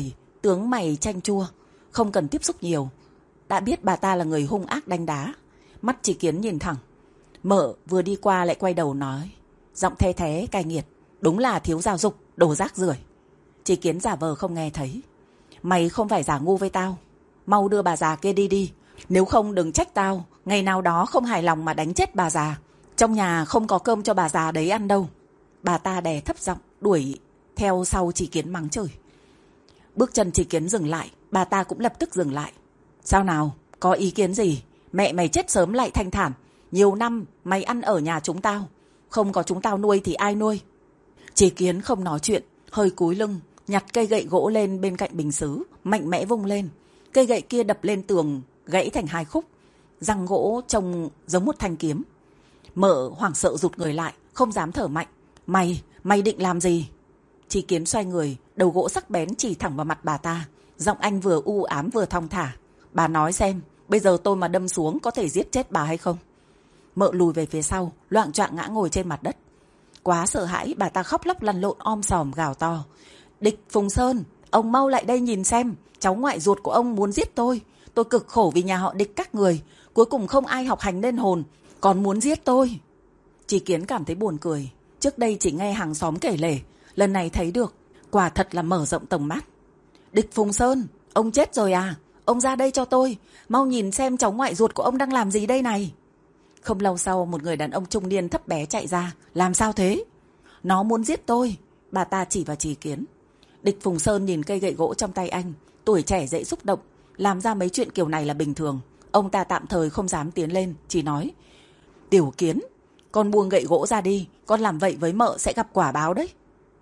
tướng mày chanh chua, không cần tiếp xúc nhiều. Đã biết bà ta là người hung ác đánh đá. Mắt Chỉ Kiến nhìn thẳng. Mợ vừa đi qua lại quay đầu nói, giọng the thé cay nghiệt, đúng là thiếu giáo dục, đồ rác rưởi. Chỉ Kiến giả vờ không nghe thấy. Mày không phải giả ngu với tao, mau đưa bà già kia đi đi, nếu không đừng trách tao ngày nào đó không hài lòng mà đánh chết bà già. Trong nhà không có cơm cho bà già đấy ăn đâu. Bà ta đè thấp giọng đuổi theo sau Chỉ Kiến mắng chửi. Bước chân Chỉ Kiến dừng lại, bà ta cũng lập tức dừng lại. Sao nào, có ý kiến gì? Mẹ mày chết sớm lại thanh thản, nhiều năm mày ăn ở nhà chúng tao, không có chúng tao nuôi thì ai nuôi? Chỉ Kiến không nói chuyện, hơi cúi lưng, nhặt cây gậy gỗ lên bên cạnh bình sứ, mạnh mẽ vung lên. Cây gậy kia đập lên tường, gãy thành hai khúc, răng gỗ trông giống một thanh kiếm. Mợ hoảng sợ rụt người lại, không dám thở mạnh. Mày, mày định làm gì? Chỉ Kiến xoay người, đầu gỗ sắc bén chỉ thẳng vào mặt bà ta. Giọng anh vừa u ám vừa thong thả. Bà nói xem, bây giờ tôi mà đâm xuống có thể giết chết bà hay không? Mợ lùi về phía sau, loạng choạng ngã ngồi trên mặt đất. Quá sợ hãi, bà ta khóc lóc lăn lộn om sòm gào to. Địch Phùng Sơn, ông mau lại đây nhìn xem, cháu ngoại ruột của ông muốn giết tôi. Tôi cực khổ vì nhà họ Địch các người, cuối cùng không ai học hành nên hồn, còn muốn giết tôi. Chỉ Kiến cảm thấy buồn cười. Trước đây chỉ nghe hàng xóm kể lể, lần này thấy được, quả thật là mở rộng tầm mắt. Địch Phùng Sơn, ông chết rồi à? Ông ra đây cho tôi, mau nhìn xem cháu ngoại ruột của ông đang làm gì đây này. Không lâu sau, một người đàn ông trung niên thấp bé chạy ra. Làm sao thế? Nó muốn giết tôi. Bà ta chỉ vào Chỉ Kiến. Địch Phùng Sơn nhìn cây gậy gỗ trong tay anh, tuổi trẻ dễ xúc động, làm ra mấy chuyện kiểu này là bình thường. Ông ta tạm thời không dám tiến lên, chỉ nói, Tiểu Kiến, con buông gậy gỗ ra đi, con làm vậy với mợ sẽ gặp quả báo đấy.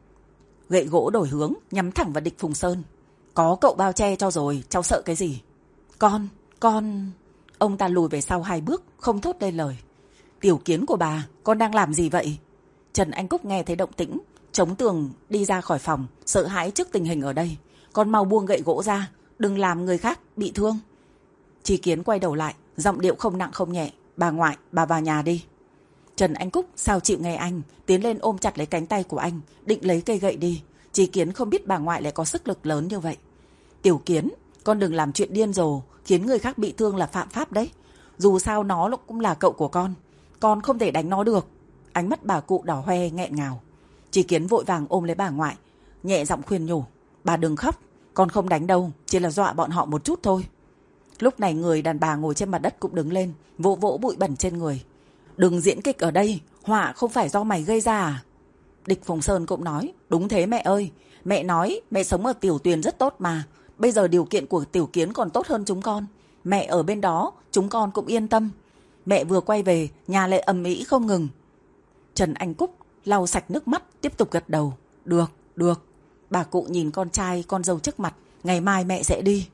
Gậy gỗ đổi hướng, nhắm thẳng vào Địch Phùng Sơn. Có cậu bao che cho rồi, cháu sợ cái gì? Con, con... Ông ta lùi về sau hai bước, không thốt lên lời. Tiểu Kiến của bà, con đang làm gì vậy? Trần Anh Cúc nghe thấy động tĩnh, chống tường đi ra khỏi phòng, sợ hãi trước tình hình ở đây. Con mau buông gậy gỗ ra, đừng làm người khác bị thương. Chỉ Kiến quay đầu lại, giọng điệu không nặng không nhẹ. Bà ngoại, bà vào nhà đi. Trần Anh Cúc sao chịu nghe anh, tiến lên ôm chặt lấy cánh tay của anh, định lấy cây gậy đi. Chỉ Kiến không biết bà ngoại lại có sức lực lớn như vậy. Tiểu Kiến, con đừng làm chuyện điên rồ, khiến người khác bị thương là phạm pháp đấy. Dù sao nó cũng là cậu của con, con không thể đánh nó được. Ánh mắt bà cụ đỏ hoe nghẹn ngào. Chỉ Kiến vội vàng ôm lấy bà ngoại, nhẹ giọng khuyên nhủ. Bà đừng khóc, con không đánh đâu, chỉ là dọa bọn họ một chút thôi. Lúc này người đàn bà ngồi trên mặt đất cũng đứng lên, vỗ vỗ bụi bẩn trên người. Đừng diễn kịch ở đây, họa không phải do mày gây ra à? Địch Phùng Sơn cũng nói, đúng thế mẹ ơi, mẹ nói mẹ sống ở Tiểu Tuyền rất tốt mà. Bây giờ điều kiện của Tiểu Kiến còn tốt hơn chúng con. Mẹ ở bên đó, chúng con cũng yên tâm. Mẹ vừa quay về, nhà lại ầm ĩ không ngừng. Trần Anh Cúc lau sạch nước mắt, tiếp tục gật đầu. Được, được. Bà cụ nhìn con trai, con dâu trước mặt. Ngày mai mẹ sẽ đi.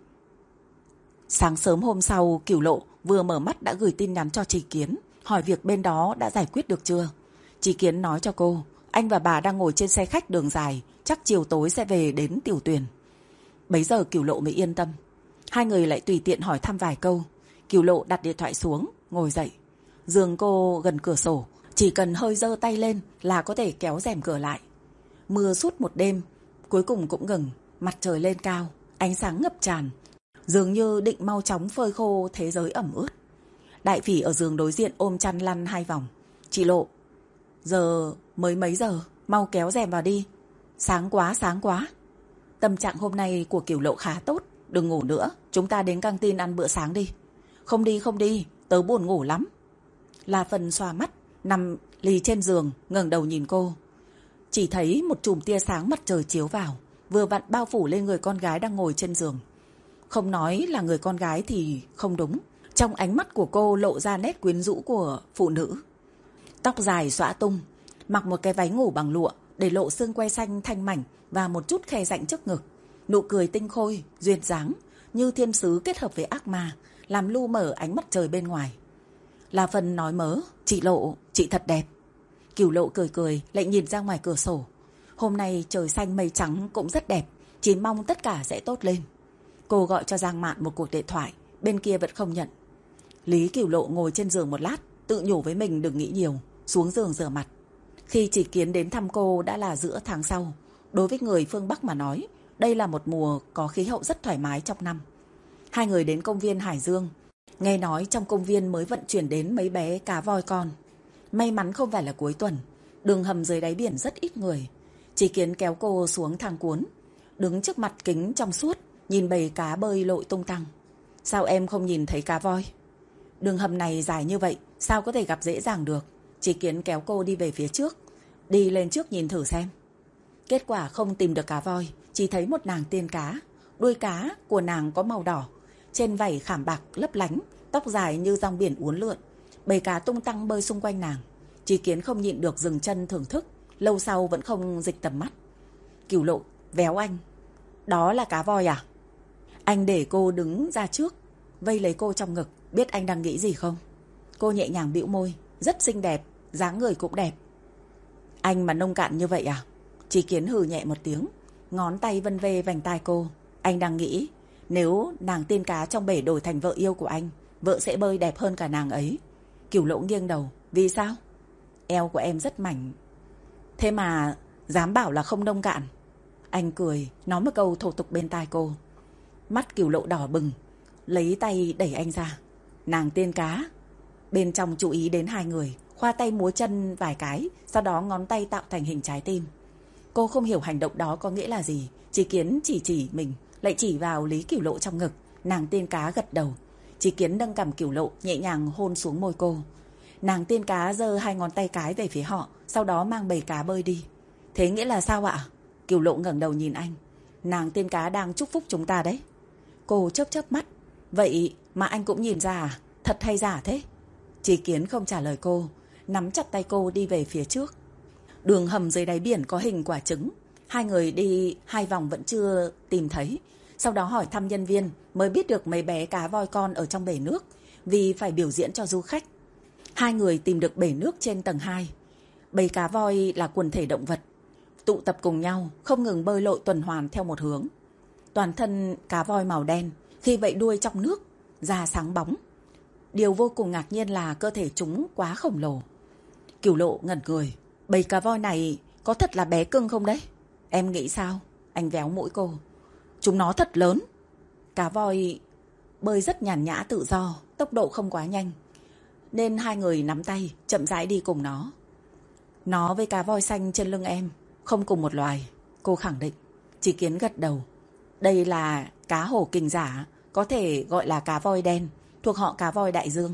Sáng sớm hôm sau, Cửu Lộ vừa mở mắt đã gửi tin nhắn cho Chỉ Kiến, hỏi việc bên đó đã giải quyết được chưa. Chỉ Kiến nói cho cô, anh và bà đang ngồi trên xe khách đường dài, chắc chiều tối sẽ về đến Tiểu Tuyền. Bấy giờ Cửu Lộ mới yên tâm. Hai người lại tùy tiện hỏi thăm vài câu. Cửu Lộ đặt điện thoại xuống, ngồi dậy. Giường cô gần cửa sổ, chỉ cần hơi giơ tay lên là có thể kéo rèm cửa lại. Mưa suốt một đêm, cuối cùng cũng ngừng. Mặt trời lên cao, ánh sáng ngập tràn, dường như định mau chóng phơi khô thế giới ẩm ướt. Đại Phỉ ở giường đối diện ôm chăn lăn hai vòng. Chị Lộ, giờ mới mấy giờ, mau kéo rèm vào đi. Sáng quá, sáng quá. Tâm trạng hôm nay của Cửu Lộ khá tốt. Đừng ngủ nữa, chúng ta đến căng tin ăn bữa sáng đi. Không đi, không đi, tớ buồn ngủ lắm. La Phân xoa mắt, nằm lì trên giường, ngẩng đầu nhìn cô. Chỉ thấy một chùm tia sáng mặt trời chiếu vào, vừa vặn bao phủ lên người con gái đang ngồi trên giường. Không nói là người con gái thì không đúng. Trong ánh mắt của cô lộ ra nét quyến rũ của phụ nữ. Tóc dài xõa tung, mặc một cái váy ngủ bằng lụa, để lộ xương quai xanh thanh mảnh và một chút khe rãnh trước ngực. Nụ cười tinh khôi, duyên dáng, như thiên sứ kết hợp với ác ma, làm lu mờ ánh mặt trời bên ngoài. La Phân nói mớ, chị Lộ, chị thật đẹp. Cửu Lộ cười cười, lại nhìn ra ngoài cửa sổ. Hôm nay trời xanh mây trắng cũng rất đẹp, chỉ mong tất cả sẽ tốt lên. Cô gọi cho Giang Mạn một cuộc điện thoại, bên kia vẫn không nhận. Lý Cửu Lộ ngồi trên giường một lát, tự nhủ với mình đừng nghĩ nhiều, xuống giường rửa mặt. Khi Chỉ Kiến đến thăm cô đã là giữa tháng sau. Đối với người phương Bắc mà nói, đây là một mùa có khí hậu rất thoải mái trong năm. Hai người đến công viên Hải Dương. Nghe nói trong công viên mới vận chuyển đến mấy bé cá voi con. May mắn không phải là cuối tuần. Đường hầm dưới đáy biển rất ít người. Chị Kiến kéo cô xuống thang cuốn, đứng trước mặt kính trong suốt, nhìn bầy cá bơi lội tung tăng. Sao em không nhìn thấy cá voi? Đường hầm này dài như vậy, sao có thể gặp dễ dàng được? Chị Kiến kéo cô đi về phía trước. Đi lên trước nhìn thử xem. Kết quả không tìm được cá voi, chỉ thấy một nàng tiên cá. Đuôi cá của nàng có màu đỏ, trên vảy khảm bạc lấp lánh, tóc dài như rong biển uốn lượn. Bầy cá tung tăng bơi xung quanh nàng. Chị Kiến không nhịn được dừng chân thưởng thức. Lâu sau vẫn không dịch tầm mắt. Cửu Lộ véo anh. Đó là cá voi à? Anh để cô đứng ra trước, vây lấy cô trong ngực. Biết anh đang nghĩ gì không? Cô nhẹ nhàng bĩu môi. Rất xinh đẹp, dáng người cũng đẹp. Anh mà nông cạn như vậy à? Chị Kiến hừ nhẹ một tiếng, ngón tay vân vê vành tai cô. Anh đang nghĩ, nếu nàng tiên cá trong bể đổi thành vợ yêu của anh, vợ sẽ bơi đẹp hơn cả nàng ấy. Cửu Lộ nghiêng đầu. Vì sao? Eo của em rất mảnh. Thế mà dám bảo là không nông cạn. Anh cười, nói một câu thô tục bên tai cô. Mắt Cửu Lộ đỏ bừng, lấy tay đẩy anh ra. Nàng tiên cá. Bên trong chú ý đến hai người, khoa tay múa chân vài cái, sau đó ngón tay tạo thành hình trái tim. Cô không hiểu hành động đó có nghĩa là gì. Chị Kiến chỉ chỉ mình, lại chỉ vào Lý Cửu Lộ trong ngực. Nàng tiên cá gật đầu. Chị Kiến nâng cằm Cửu Lộ, nhẹ nhàng hôn xuống môi cô. Nàng tiên cá giơ hai ngón tay cái về phía họ, sau đó mang bầy cá bơi đi. Thế nghĩa là sao ạ? Cửu Lộ ngẩng đầu nhìn anh. Nàng tiên cá đang chúc phúc chúng ta đấy. Cô chớp chớp mắt. Vậy mà anh cũng nhìn ra à? Thật hay giả thế? Chị Kiến không trả lời cô, nắm chặt tay cô đi về phía trước. Đường hầm dưới đáy biển có hình quả trứng. Hai người đi hai vòng vẫn chưa tìm thấy. Sau đó hỏi thăm nhân viên, mới biết được mấy bé cá voi con ở trong bể nước, vì phải biểu diễn cho du khách. Hai người tìm được bể nước trên tầng hai. Bầy cá voi là quần thể động vật, tụ tập cùng nhau, không ngừng bơi lội tuần hoàn theo một hướng. Toàn thân cá voi màu đen, khi vẫy đuôi trong nước, da sáng bóng. Điều vô cùng ngạc nhiên là cơ thể chúng quá khổng lồ. Cửu Lộ ngẩn người. Bầy cá voi này có thật là bé cưng không đấy? Em nghĩ sao? Anh véo mũi cô. Chúng nó thật lớn. Cá voi bơi rất nhàn nhã tự do, tốc độ không quá nhanh, nên hai người nắm tay, chậm rãi đi cùng nó. Nó với cá voi xanh trên lưng em không cùng một loài, cô khẳng định. Chị Kiến gật đầu. Đây là cá hổ kình giả, có thể gọi là cá voi đen, thuộc họ cá voi đại dương.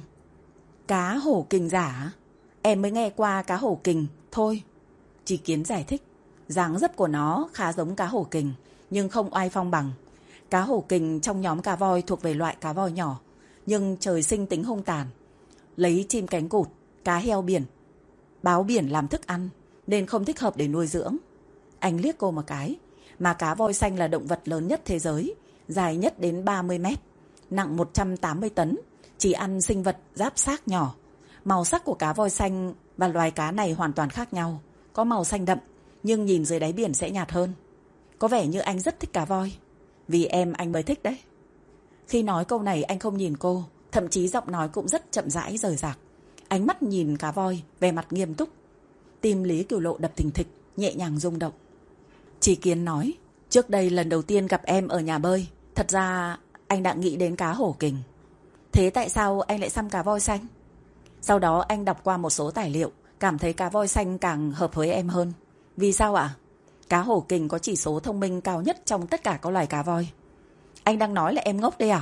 Cá hổ kình giả? Em mới nghe qua cá hổ kình thôi. Chị Kiến giải thích. Dáng dấp của nó khá giống cá hổ kình, nhưng không oai phong bằng. Cá hổ kình trong nhóm cá voi thuộc về loại cá voi nhỏ, nhưng trời sinh tính hung tàn. Lấy chim cánh cụt, cá heo biển, báo biển làm thức ăn, nên không thích hợp để nuôi dưỡng. Anh liếc cô một cái. Mà cá voi xanh là động vật lớn nhất thế giới, dài nhất đến ba mươi mét, nặng một trăm tám mươi tấn, chỉ ăn sinh vật giáp xác nhỏ. Màu sắc của cá voi xanh và loài cá này hoàn toàn khác nhau. Có màu xanh đậm, nhưng nhìn dưới đáy biển sẽ nhạt hơn. Có vẻ như anh rất thích cá voi. Vì em anh mới thích đấy. Khi nói câu này anh không nhìn cô, thậm chí giọng nói cũng rất chậm rãi rời rạc. Ánh mắt nhìn cá voi, vẻ mặt nghiêm túc. Tim Lý Cửu Lộ đập thình thịch, nhẹ nhàng rung động. Chị Kiến nói, trước đây lần đầu tiên gặp em ở nhà bơi, thật ra anh đã nghĩ đến cá hổ kình. Thế tại sao anh lại xăm cá voi xanh? Sau đó anh đọc qua một số tài liệu, cảm thấy cá voi xanh càng hợp với em hơn. Vì sao ạ? Cá hổ kình có chỉ số thông minh cao nhất trong tất cả các loài cá voi. Anh đang nói là em ngốc đây à?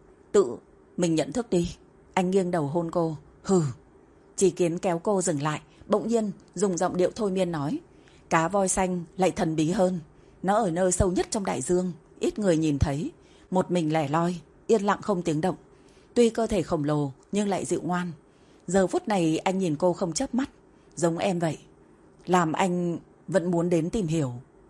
Tự mình nhận thức đi. Anh nghiêng đầu hôn cô. Hừ. Chị Kiến kéo cô dừng lại, bỗng nhiên dùng giọng điệu thôi miên nói. Cá voi xanh lại thần bí hơn. Nó ở nơi sâu nhất trong đại dương, ít người nhìn thấy. Một mình lẻ loi, yên lặng không tiếng động. Tuy cơ thể khổng lồ nhưng lại dịu ngoan. Giờ phút này anh nhìn cô không chớp mắt, giống em vậy. Làm anh vẫn muốn đến tìm hiểu.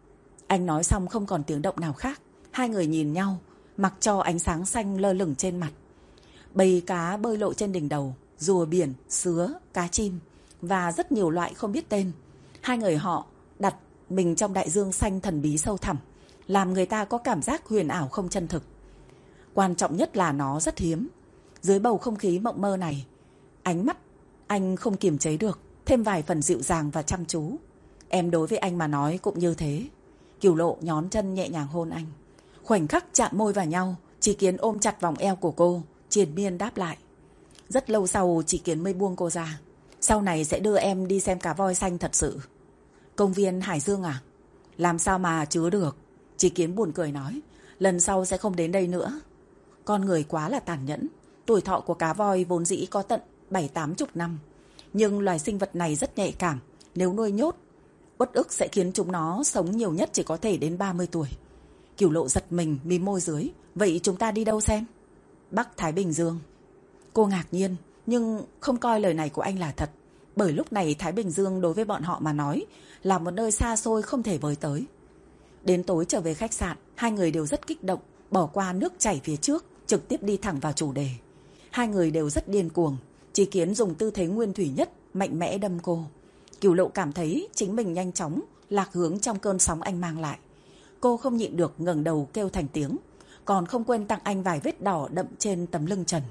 Anh nói xong không còn tiếng động nào khác. Hai người nhìn nhau, mặc cho ánh sáng xanh lơ lửng trên mặt. Bầy cá bơi lội trên đỉnh đầu, rùa biển, sứa, cá chim và rất nhiều loại không biết tên. Hai người họ đặt mình trong đại dương xanh thần bí sâu thẳm, làm người ta có cảm giác huyền ảo không chân thực. Quan trọng nhất là nó rất hiếm. Dưới bầu không khí mộng mơ này, ánh mắt anh không kiềm chế được, thêm vài phần dịu dàng và chăm chú. Em đối với anh mà nói cũng như thế. Cửu Lộ nhón chân nhẹ nhàng hôn anh. Khoảnh khắc chạm môi vào nhau, Chí Kiến ôm chặt vòng eo của cô, triền miên đáp lại. Rất lâu sau Chí Kiến mới buông cô ra. Sau này sẽ đưa em đi xem cá voi xanh thật sự. Công viên Hải Dương à? Làm sao mà chứa được. Chí Kiến buồn cười nói. Lần sau sẽ không đến đây nữa. Con người quá là tàn nhẫn. Tuổi thọ của cá voi vốn dĩ có tận bảy tám chục năm. Nhưng loài sinh vật này rất nhạy cảm. Nếu nuôi nhốt, uất ức sẽ khiến chúng nó sống nhiều nhất chỉ có thể đến ba mươi tuổi. Cửu Lộ giật mình, mím môi dưới. Vậy chúng ta đi đâu xem? Bắc Thái Bình Dương. Cô ngạc nhiên, nhưng không coi lời này của anh là thật. Bởi lúc này Thái Bình Dương đối với bọn họ mà nói là một nơi xa xôi không thể với tới. Đến tối trở về khách sạn, hai người đều rất kích động, bỏ qua nước chảy phía trước, trực tiếp đi thẳng vào chủ đề. Hai người đều rất điên cuồng. Chí Kiến dùng tư thế nguyên thủy nhất, mạnh mẽ đâm cô. Cửu Lộ cảm thấy chính mình nhanh chóng lạc hướng trong cơn sóng anh mang lại. Cô không nhịn được ngẩng đầu kêu thành tiếng, còn không quên tặng anh vài vết đỏ đậm trên tấm lưng trần.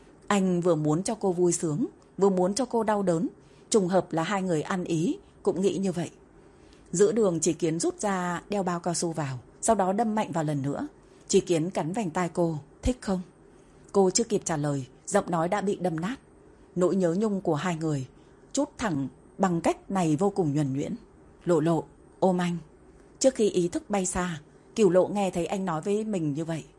Anh vừa muốn cho cô vui sướng, vừa muốn cho cô đau đớn. Trùng hợp là hai người ăn ý, cũng nghĩ như vậy. Giữa đường Chí Kiến rút ra đeo bao cao su vào, sau đó đâm mạnh vào lần nữa. Chí Kiến cắn vành tai cô, thích không? Cô chưa kịp trả lời, giọng nói đã bị đâm nát. Nỗi nhớ nhung của hai người trút thẳng bằng cách này vô cùng nhuần nhuyễn. Lộ Lộ, ôm anh. Trước khi ý thức bay xa, Cửu Lộ nghe thấy anh nói với mình như vậy.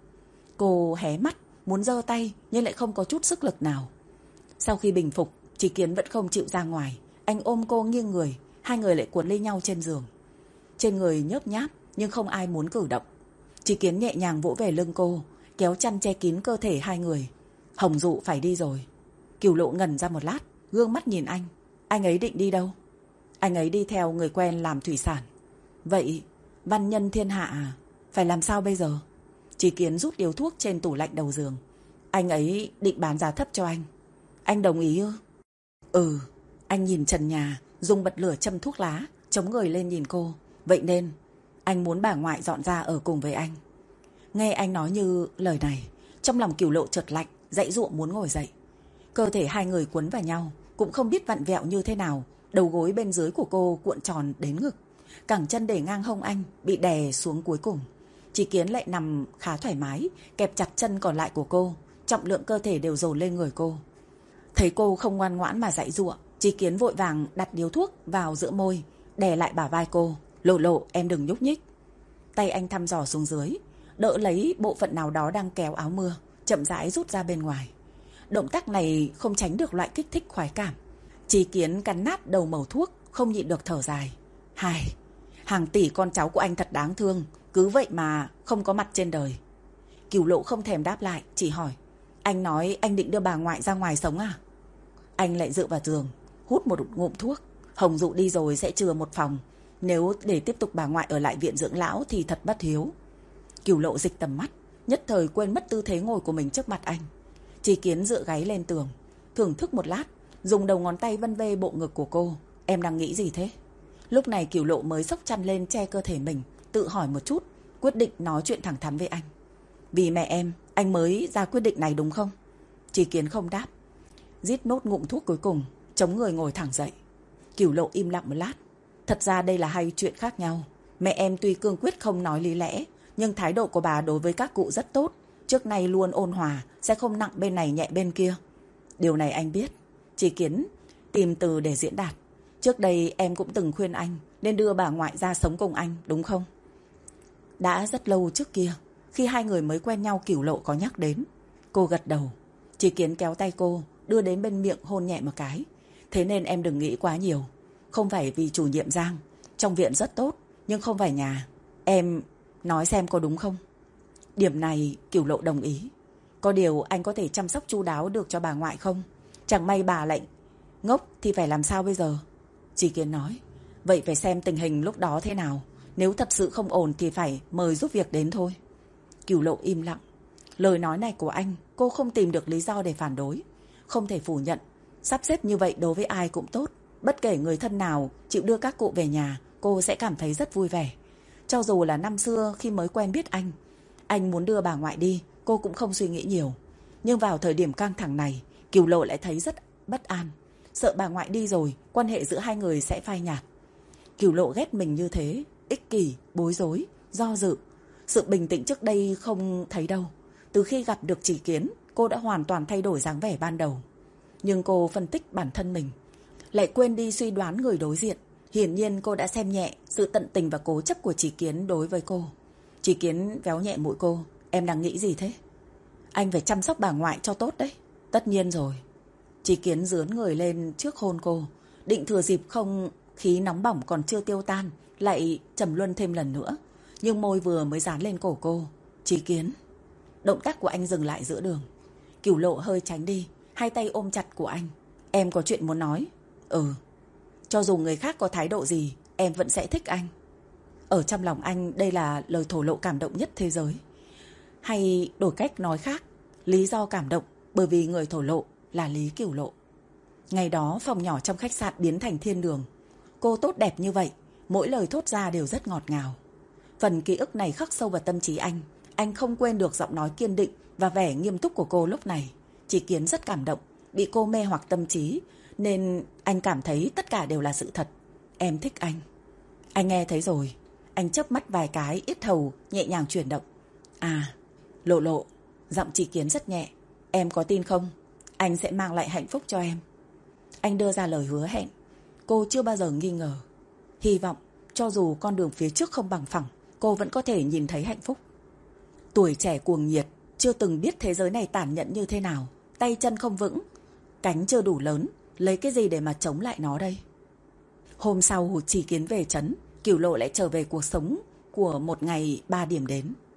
Cô hé mắt, muốn giơ tay nhưng lại không có chút sức lực nào. Sau khi bình phục, Chí Kiến vẫn không chịu ra ngoài. Anh ôm cô nghiêng người, hai người lại cuốn lấy nhau trên giường. Trên người nhớp nháp nhưng không ai muốn cử động. Chí Kiến nhẹ nhàng vỗ về lưng cô, kéo chăn che kín cơ thể hai người. Hồng Dụ phải đi rồi. Cửu Lộ ngẩn ra một lát, gương mắt nhìn anh. Anh ấy định đi đâu? Anh ấy đi theo người quen làm thủy sản. Vậy văn nhân thiên hạ à? Phải làm sao bây giờ? Chí Kiến rút điếu thuốc trên tủ lạnh đầu giường. Anh ấy định bán giá thấp cho anh. Anh đồng ý ư? Ừ. Anh nhìn trần nhà, dùng bật lửa châm thuốc lá, chống người lên nhìn cô. Vậy nên anh muốn bà ngoại dọn ra ở cùng với anh. Nghe anh nói như lời này, trong lòng Cửu Lộ chợt lạnh, dãy dụa muốn ngồi dậy. Cơ thể hai người quấn vào nhau, cũng không biết vặn vẹo như thế nào. Đầu gối bên dưới của cô cuộn tròn đến ngực, cẳng chân để ngang hông anh bị đè xuống cuối cùng. Chí Kiến lại nằm khá thoải mái, kẹp chặt chân còn lại của cô, trọng lượng cơ thể đều dồn lên người cô. Thấy cô không ngoan ngoãn mà dãy giụa, Chí Kiến vội vàng đặt điếu thuốc vào giữa môi, đè lại bả vai cô. Lộ Lộ, em đừng nhúc nhích. Tay anh thăm dò xuống dưới, đỡ lấy bộ phận nào đó đang kéo áo mưa, chậm rãi rút ra bên ngoài. Động tác này không tránh được loại kích thích khoái cảm. Chí Kiến cắn nát đầu mẩu thuốc, không nhịn được thở dài. Hai, hàng tỷ con cháu của anh thật đáng thương, cứ vậy mà không có mặt trên đời. Cửu Lộ không thèm đáp lại, chỉ hỏi. Anh nói anh định đưa bà ngoại ra ngoài sống à? Anh lại dựa vào giường, hút một ngụm thuốc. Hồng Dụ đi rồi sẽ chừa một phòng. Nếu để tiếp tục bà ngoại ở lại viện dưỡng lão thì thật bất hiếu. Cửu Lộ dịch tầm mắt, nhất thời quên mất tư thế ngồi của mình trước mặt anh. Chí Kiến dựa gáy lên tường, thưởng thức một lát, dùng đầu ngón tay vân vê bộ ngực của cô. Em đang nghĩ gì thế? Lúc này Cửu Lộ mới xốc chăn lên che cơ thể mình, tự hỏi một chút, quyết định nói chuyện thẳng thắn với anh. Vì mẹ em, anh mới ra quyết định này đúng không? Chí Kiến không đáp, rít nốt ngụm thuốc cuối cùng, chống người ngồi thẳng dậy. Cửu Lộ im lặng một lát. Thật ra đây là hai chuyện khác nhau. Mẹ em tuy cương quyết không nói lý lẽ, nhưng thái độ của bà đối với các cụ rất tốt. Trước nay luôn ôn hòa, sẽ không nặng bên này nhẹ bên kia. Điều này anh biết. Chí Kiến tìm từ để diễn đạt. Trước đây em cũng từng khuyên anh nên đưa bà ngoại ra sống cùng anh, đúng không? Đã rất lâu trước kia, khi hai người mới quen nhau, Cửu Lộ có nhắc đến. Cô gật đầu. Chí Kiến kéo tay cô, đưa đến bên miệng hôn nhẹ một cái. Thế nên em đừng nghĩ quá nhiều. Không phải vì chủ nhiệm Giang, trong viện rất tốt, nhưng không phải nhà. Em nói xem có đúng không? Điểm này Cửu Lộ đồng ý. Có điều anh có thể chăm sóc chu đáo được cho bà ngoại không? Chẳng may bà lại ngốc thì phải làm sao bây giờ? Chí Kiến nói. Vậy phải xem tình hình lúc đó thế nào. Nếu thật sự không ổn thì phải mời giúp việc đến thôi. Cửu Lộ im lặng. Lời nói này của anh, cô không tìm được lý do để phản đối. Không thể phủ nhận, sắp xếp như vậy đối với ai cũng tốt. Bất kể người thân nào chịu đưa các cụ về nhà, cô sẽ cảm thấy rất vui vẻ. Cho dù là năm xưa khi mới quen biết anh, anh muốn đưa bà ngoại đi, cô cũng không suy nghĩ nhiều. Nhưng vào thời điểm căng thẳng này, Cửu Lộ lại thấy rất bất an. Sợ bà ngoại đi rồi, quan hệ giữa hai người sẽ phai nhạt. Cửu Lộ ghét mình như thế, ích kỷ, bối rối, do dự. Sự bình tĩnh trước đây không thấy đâu. Từ khi gặp được Chỉ Kiến, cô đã hoàn toàn thay đổi dáng vẻ ban đầu. Nhưng cô phân tích bản thân mình, lại quên đi suy đoán người đối diện. Hiển nhiên cô đã xem nhẹ sự tận tình và cố chấp của Chỉ Kiến đối với cô. Chỉ Kiến véo nhẹ mũi cô. Em đang nghĩ gì thế? Anh phải chăm sóc bà ngoại cho tốt đấy. Tất nhiên rồi. Chỉ Kiến dướn người lên trước hôn cô, định thừa dịp không khí nóng bỏng còn chưa tiêu tan, lại trầm luân thêm lần nữa. Nhưng môi vừa mới dán lên cổ cô. Chỉ Kiến. Động tác của anh dừng lại giữa đường. Cửu Lộ hơi tránh đi, hai tay ôm chặt của anh. Em có chuyện muốn nói. Ừ. Cho dù người khác có thái độ gì, em vẫn sẽ thích anh. Ở trong lòng anh đây là lời thổ lộ cảm động nhất thế giới. Hay đổi cách nói khác, lý do cảm động bởi vì người thổ lộ là Lý Cửu Lộ. Ngày đó phòng nhỏ trong khách sạn biến thành thiên đường. Cô tốt đẹp như vậy, mỗi lời thốt ra đều rất ngọt ngào. Phần ký ức này khắc sâu vào tâm trí anh. Anh không quên được giọng nói kiên định và vẻ nghiêm túc của cô lúc này. Chỉ Kiến rất cảm động, bị cô mê hoặc tâm trí, nên anh cảm thấy tất cả đều là sự thật. Em thích anh. Anh nghe thấy rồi. Anh chớp mắt vài cái, yết hầu nhẹ nhàng chuyển động. À, Lộ Lộ. Giọng Chỉ Kiến rất nhẹ. Em có tin không? Anh sẽ mang lại hạnh phúc cho em. Anh đưa ra lời hứa hẹn. Cô chưa bao giờ nghi ngờ. Hy vọng cho dù con đường phía trước không bằng phẳng, cô vẫn có thể nhìn thấy hạnh phúc. Tuổi trẻ cuồng nhiệt, chưa từng biết thế giới này tàn nhẫn như thế nào. Tay chân không vững, cánh chưa đủ lớn, lấy cái gì để mà chống lại nó đây? Hôm sau Chỉ Kiến về trấn, Cửu Lộ lại trở về cuộc sống của một ngày ba điểm đến.